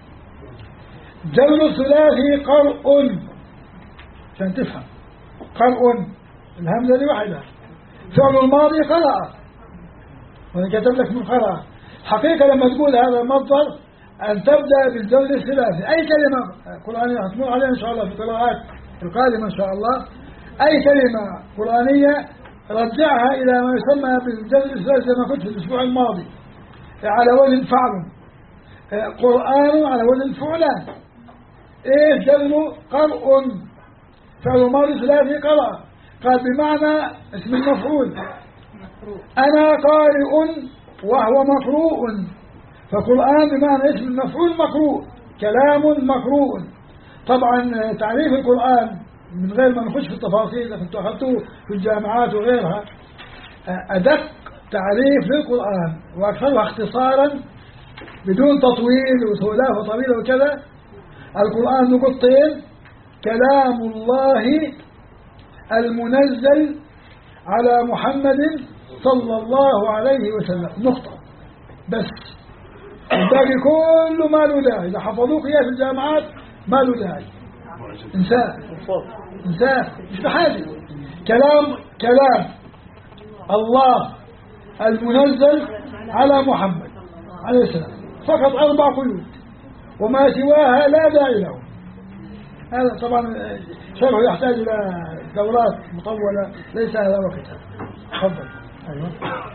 جمع الثلاثي قرء، عشان تفهم. قرء الهمزة دي واحدة. فعل الماضي قرأ، وأنا كتب لك من قرأ. حقيقة لما تقول هذا المصدر أن تبدأ بالزوج الثلاثي. أي كلمة قرآنية هتمر عليها إن شاء الله في القراءات القادمة إن شاء الله، أي كلمة قرآنية رجعها إلى ما يسمى بالزوج الثلاثي زي ما كنت في الأسبوع الماضي، على وزن فعل. قرآن على وزن فعلان. إيه جمع قرء؟ فعل ماضي ثلاثي قرأ، قال بمعنى اسم المفعول. أنا قارئ وهو مقروء، فقرآن بمعنى اسم المفعول مقروء، كلام مقروء. طبعا تعريف القرآن من غير ما نخش في التفاصيل، لكن أخذتوه في الجامعات وغيرها، أدق تعريف للقرآن وأكثرها اختصارا بدون تطويل وسلافة طويلة وكذا. القرآن نقطتين: كلام الله المنزل على محمد صلى الله عليه وسلم، نقطة بس. الباقي كله ما له داعي، إذا حفظوك إياه في الجامعات ما له داعي، انسان مش بحاجة. كلام الله المنزل على محمد عليه السلام، فقط 4 قيود، وما سواها لا داعي له. هذا طبعا شرحه يحتاج إلى دورات مطولة ليس هذا وقتها. تفضل. أيوة.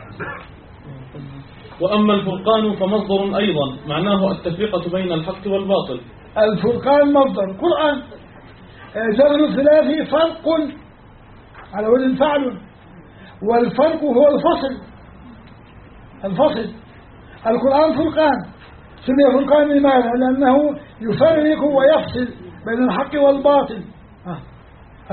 وأما الفرقان فمصدر أيضا، معناه التفرقة بين الحق والباطل. الفرقان مصدر قرآن، جمع الثلاثي فرق على وزن فعل، والفرق هو الفصل. القرآن فرقان، سمي فرقان لماذا؟ لأنه يفرق ويفصل بين الحق والباطل.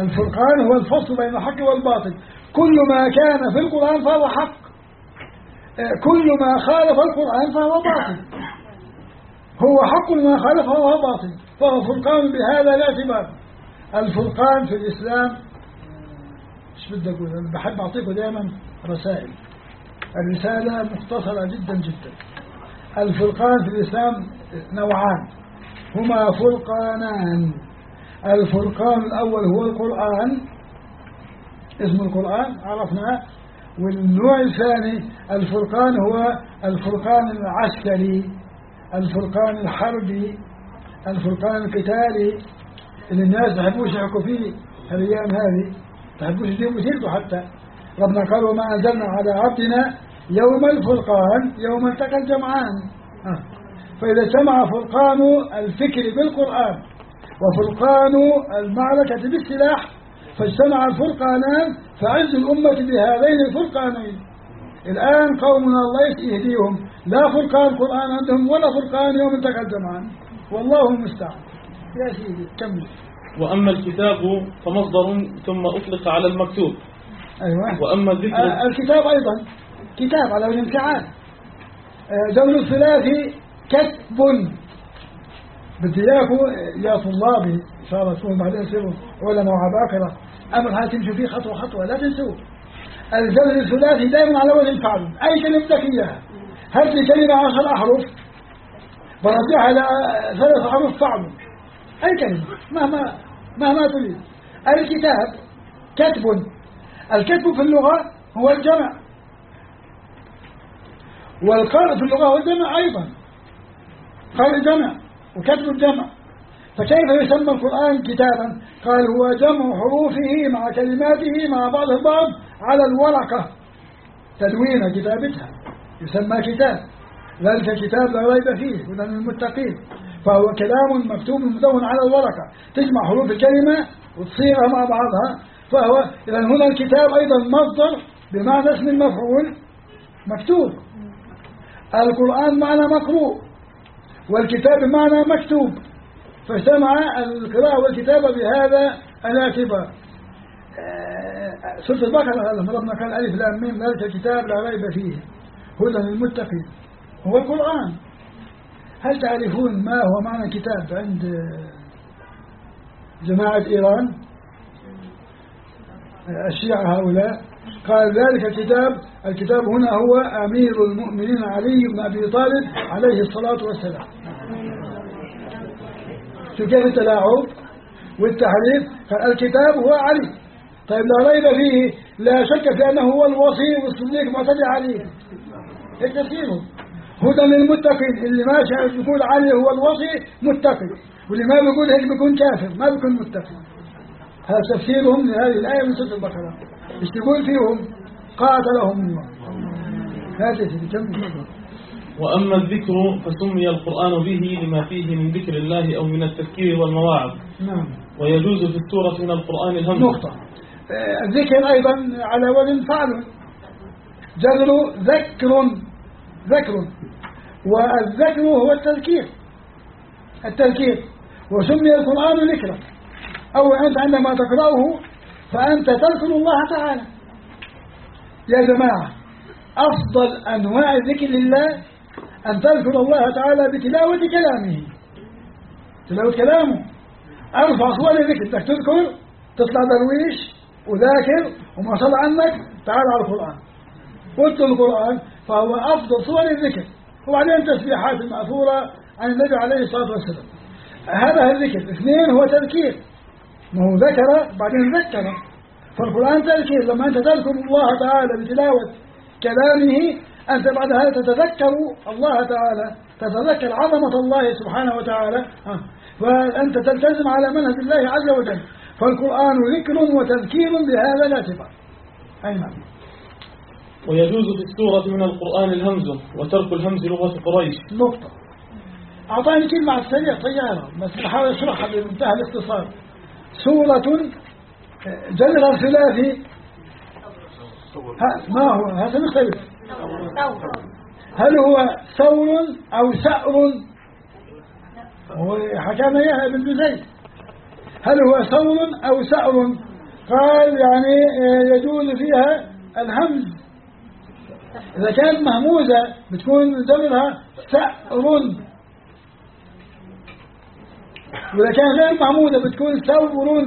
الفرقان هو الفصل بين الحق والباطل. كل ما كان في القرآن فهو حق، كل ما خالف القرآن فهو باطل، هو حق ما خالف فهو باطل، فهو فرقان بهذا الاعتبار. الفرقان في الإسلام مش بدي أقول، أنا بحب أعطيكم دائما رسائل، الرسالة مختصرة جدا جدا. الفرقان في الإسلام نوعان، هما فرقانان. الفرقان الأول هو القرآن، اسم القرآن عرفناه، والنوع الثاني الفرقان هو الفرقان العسكري، الفرقان الحربي، الفرقان القتالي اللي الناس ما يحبوش يحكوا فيه الأيام هذه، ما يحبوش يجيبوا حتى. ربنا قال وما أنزلنا على عبدنا يوم الفرقان يوم التقى الجمعان. فإذا اجتمع فرقان الفكر بالقرآن وفرقان المعركة بالسلاح فاجتمع الفرقانان فعز الأمة بهذين الفرقانين. الآن قومنا الله يهديهم لا فرقان قرآن عندهم ولا فرقان يوم التقى الجمعان، والله المستعان. يا سيدي كمل. وأما الكتاب فمصدر ثم أطلق على المكتوب. أيوة. وأما الذكر الكتاب أيضا كتاب على وجه الامتعان. جمل الثلاثي كتب. بدي إياكم يا طلابي إن شاء الله تكونوا بعدين تصيروا علماء وعباقرة، أمر هاي تمشوا فيه خطوة خطوة لا تنسوا. الجمل الثلاثي دائما على وجه الفعل، أي كلمة لك إياها، هات لي كلمة 10 أحرف برجعها على 3 أحرف فعل، أي كلمة مهما تريد. الكتاب كتب. الكتب في اللغة هو الجمع، والقراءة في اللغة هو الجمع أيضا، قراءة الجمع وكتب الجمع. فكيف يسمى القرآن كتابا؟ قال هو جمع حروفه مع كلماته مع بعض البعض على الورقة، تدوين كتابتها يسمى كتاب. ذلك كتاب لا ريب فيه هدى للمتقين، فهو كلام مكتوب مدون على الورقة، تجمع حروف الكلمة وتصيغها مع بعضها. فهو إذا هنا الكتاب أيضا مصدر بمعنى اسم المفعول مكتوب. القرآن معنى مقروء والكتاب بمعنى مكتوب، فاجتمع القراءة والكتابة بهذا الاعتبار. سورة البقرة لما ربنا قال ألف لام ميم ذلك الكتاب لا ريب فيه هدى للمتقين هو القرآن. هل تعرفون ما هو معنى كتاب عند جماعة إيران الشيعة هؤلاء؟ قال ذلك الكتاب هنا هو أمير المؤمنين علي بن أبي طالب عليه الصلاة والسلام. شو كيف التلاعب والتحريف؟ قال الكتاب هو علي. طيب لا ريب فيه، لا شك في أنه هو الوصي والصديق معتدي عليه. ايش تفسيره؟ هدى للمتقين. اللي ماشي يقول علي هو الوصي متقي، واللي ما بيقول هيك بيكون كافر ما بيكون متقي. هذا تفسيرهم لهذه الآية من سورة البقرة. ايش تقول فيهم؟ قاتلهم الله. هذا تكمل. وأما الذكر فسمي القرآن به لما فيه من ذكر الله أو من التذكير والمواعظ. نعم. ويجوز في السورة من القرآن الهمز. نقطة. الذكر أيضا على وزن فعل، جذر ذكر، والذكر هو التذكير، وسمي القرآن ذكرا. أو أنت عندما تقرأه فأنت تذكر الله تعالى. يا جماعة أفضل أنواع ذكر الله أن تذكر الله تعالى بتلاوة كلامه، تلاوة كلامه. أرفع صور الذكر، بدك تذكر تطلع درويش وذاكر وما صلى عنك تعال على القرآن واتل القرآن، فهو أفضل صور الذكر. وبعدين تسبيحات المأثورة عن النبي عليه الصلاة والسلام. هذا الذكر. 2 هو تذكير، ما هو ذكر بعدين ذكر، فالقرآن تذكير. لما أنت تذكر الله تعالى بتلاوة كلامه أنت بعد هذا تتذكر الله تعالى، تتذكر عظمة الله سبحانه وتعالى، فأنت تلتزم على منهج الله عز وجل. فالقرآن ذكر وتذكير بهذا الاعتبار. أي نعم. ويجوز في السورة من القرآن الهمز، وترك الهمز لغة قريش. نقطة. أعطاني كلمة على السريع طيارة بس بحاول أشرحها بمنتهى الاختصار. سورة جذر ثلاثي. ما هو هذا مختلف. هل هو ثور أو سأر؟ وحكانا إياها ابن جزي. هل هو ثور أو سأر؟ قال يعني يجوز فيها الهمز إذا كانت مهموزة بتكون ضميرها سأر، وإذا كانت غير مهموزة بتكون ثور.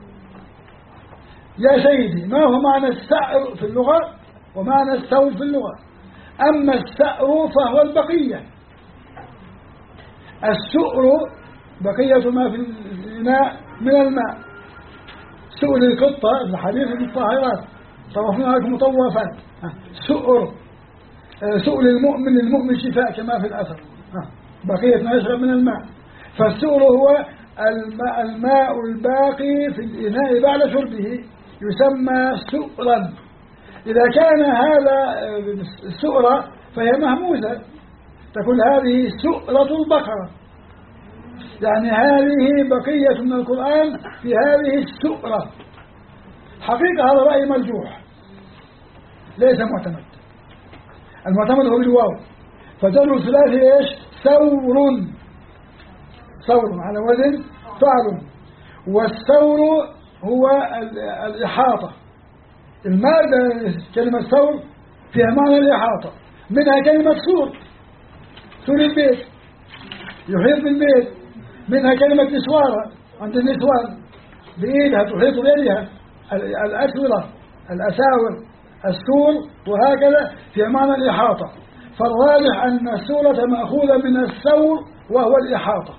يا سيدي، ما هو معنى السأر في اللغة ومعنى الثور في اللغة؟ أما السأر فهو البقية، السؤر بقية ما في الإناء من الماء. سؤر القطة الحديث بالطاهرات طوفنا لكم مطوفات. سؤر سؤل المؤمن شفاء كما في الأثر، بقية ما يشرب من الماء. فالسؤر هو الماء الباقي في الإناء بعد شربه يسمى سؤرا. إذا كان هذا السؤرة فهي مهموزة، تكون هذه سؤرة البقرة، يعني هذه بقية من القرآن في هذه السؤرة. حقيقة هذا رأي مرجوح ليس معتمد. المعتمد هو بالواو، فجر الثلاثي ايش؟ ثور، ثور على وزن فعل. والثور هو الإحاطة. المادة كلمة ثور فيها معنى الإحاطة، منها كلمة سور، سور البيت يحيط بالبيت. منها كلمة نسوارة عند النسوان بإيدها تحيط بيدها، الأسورة الأساور السور، وهكذا في معنى الإحاطة. فالراجح أن السورة مأخوذة من الثور وهو الإحاطة،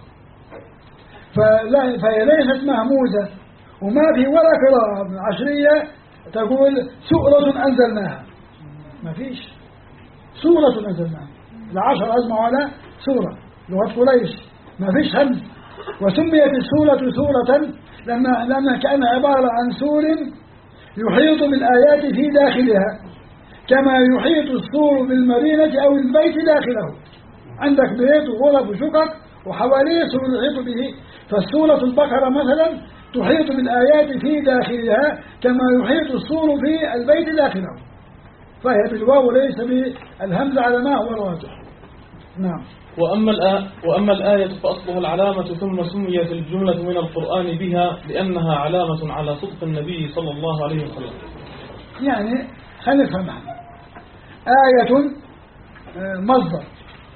فهي ليست مهموزة، وما في ولا قراءة عشرية تقول سورة أنزلناها، ما فيش سورة أنزلناها. العشر أجمعوا على سورة، لغة قريش ما فيش همز. وسميت السورة سورة لأنها كأنها عبارة عن سور يحيط بالآيات في داخلها، كما يحيط السور بالمدينة أو البيت داخله. عندك بيت وغرف وشقق وحواليه سور يحيط به، فالسورة البقرة مثلا تحيط بالآيات في داخلها كما يحيط السور في البيت داخله، فهي بالواو وليس بالهمزة على ما هو الراجح. نعم. وأما الآية فأصلها العلامة، ثم سميت الجملة من القرآن بها لأنها علامة على صدق النبي صلى الله عليه وسلم. يعني خلينا نفهمها. آية مصدر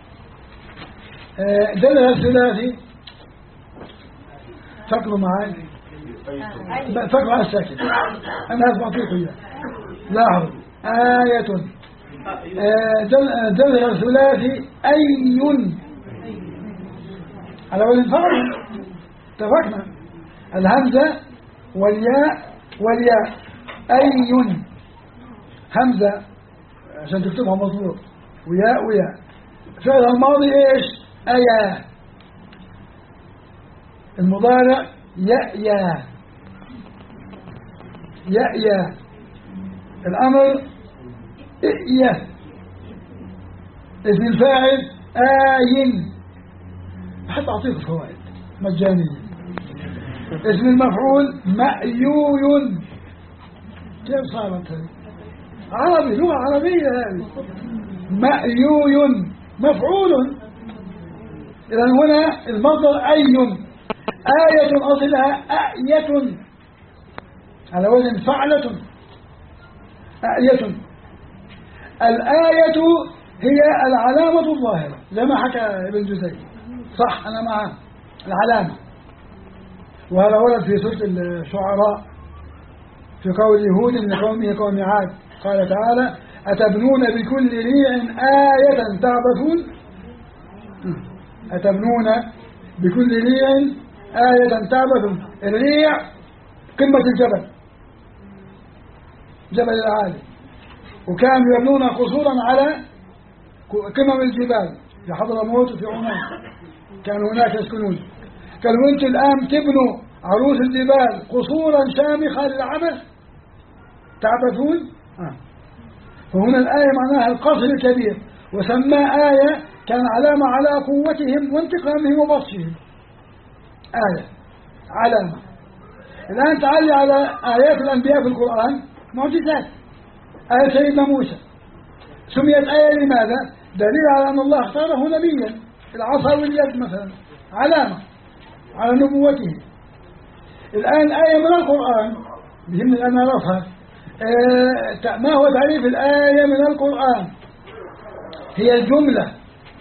دلها الثلاثي، فكروا معي، فكروا على الساكن، أنا أسمعطيكم إياه. لاحظوا، آية دلها الثلاثي أي على وزن فعل. اتفقنا الهمزة والياء أي، همزة عشان تكتبها مظبوط، وياء. فعل الماضي ايش؟ أيا. المضارع يأيا. الأمر إئيا. اسم الفاعل آين. حتى أعطيك فوائد مجانية. اسم المفعول مأيوي. كيف صارت هذه؟ عربي، لغة عربية هذه. مأيوي مفعول. إذا هنا المصدر أي. آية أصلها آية على وزن فعلة. آية. الآية هي العلامة الظاهرة زي ما حكى ابن جزي، صح أنا معه، العلامة. وهذا ورد في سورة الشعراء في قول هود لقومه قوم عاد، قال تعالى أتبنون بكل ريع آية تعبثون. أتبنون بكل ريع آية تعبثون. الريع قمة الجبل، جبل العالي، وكانوا يبنون قصورا على قمم الجبال في حضرموت وفي عمان، كانوا هناك يسكنون. قالوا انتم الآن تبنوا عروس الجبال قصورا شامخة للعبث تعبثون. فهنا الآية معناها القصر الكبير، وسمى آية كان علامة على قوتهم وانتقامهم وبطشهم. آية علامة. الآن تعالي على آيات الأنبياء في القرآن، معجزات. آية سيدنا موسى سميت آية لماذا؟ دليل على أن الله اختاره نبيا. العصا واليد مثلا علامة على نبوته. الآن آية من القرآن يهمني أن أعرفها. ما هو تعريف الآية من القرآن؟ هي الجملة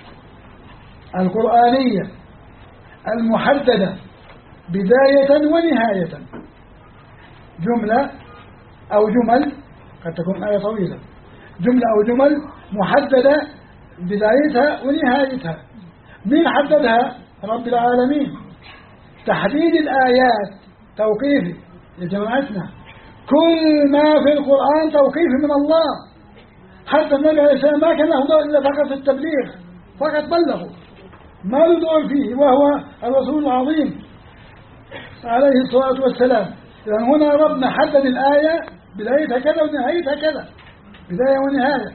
القرآنية المحددة بداية ونهاية. جملة أو جمل، قد تكون آية طويلة، جملة أو جمل محددة بدايتها ونهايتها. من حددها؟ رب العالمين. تحديد الآيات توقيفي يا جماعتنا، كل ما في القرآن توقيفي من الله. حتى النبي عليه السلام ما كان له دور إلا فقط في التبليغ، فقط بلغوا، ما له دور فيه، وهو الرسول العظيم عليه الصلاة والسلام. لأن هنا ربنا حدد الآية بدايتها كذا ونهايتها كذا، بداية ونهاية.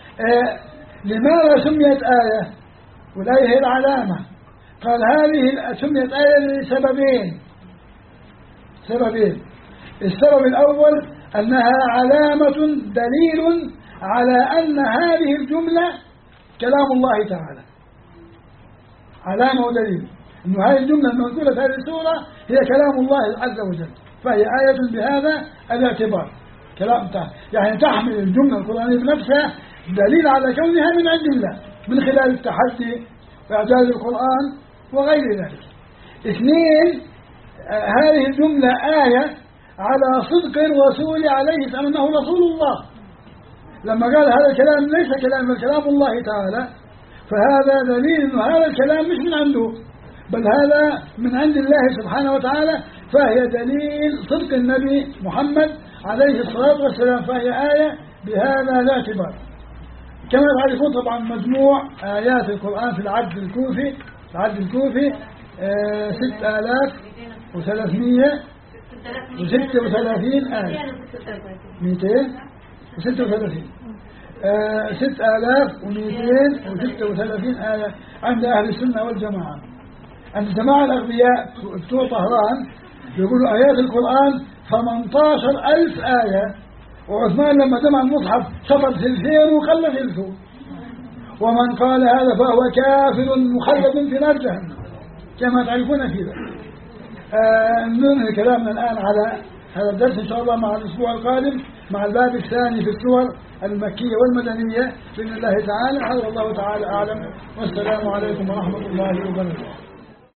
لماذا سميت آية؟ والآية هي العلامة. قال هذه سميت آية لسببين. السبب الأول أنها علامة دليل على أن هذه الجملة كلام الله تعالى. علامة ودليل أن هذه الجملة المذكورة في هذه السورة هي كلام الله عز وجل، فهي آية بهذا الاعتبار. كلام تعالى يعني تحمل الجملة القرآنية بنفسها دليل على كونها من عند الله، من خلال التحدي وإعجاز القرآن وغير ذلك. اثنين، هذه الجملة آية على صدق الرسول عليه السلام أنه رسول الله. لما قال هذا الكلام ليس كلام الله تعالى، فهذا دليل أن هذا الكلام مش من عنده، بل هذا من عند الله سبحانه وتعالى، فهي دليل صدق النبي محمد عليه الصلاة والسلام، فهي آية بهذا الاعتبار. كما تعرفون طبعا مجموع آيات القرآن في العد الكوفي 6336 آية. 236 6236 آية عند أهل السنة والجماعة. عند جماعة الأغبياء بتوع طهران يقولوا آيات القرآن 18,000 آية، وعثمان لما جمع المصحف شطب ثلثين وخلى ثلثه، ومن قال هذا فهو كافر مخلد في نار جهنم كما تعرفون كذا. ننهي كلامنا الآن على هذا الدرس إن شاء الله مع الأسبوع القادم مع الباب الثاني في السور المكية والمدنية بإذن الله تعالى. هذا الله تعالى أعلم، والسلام عليكم ورحمة الله وبركاته.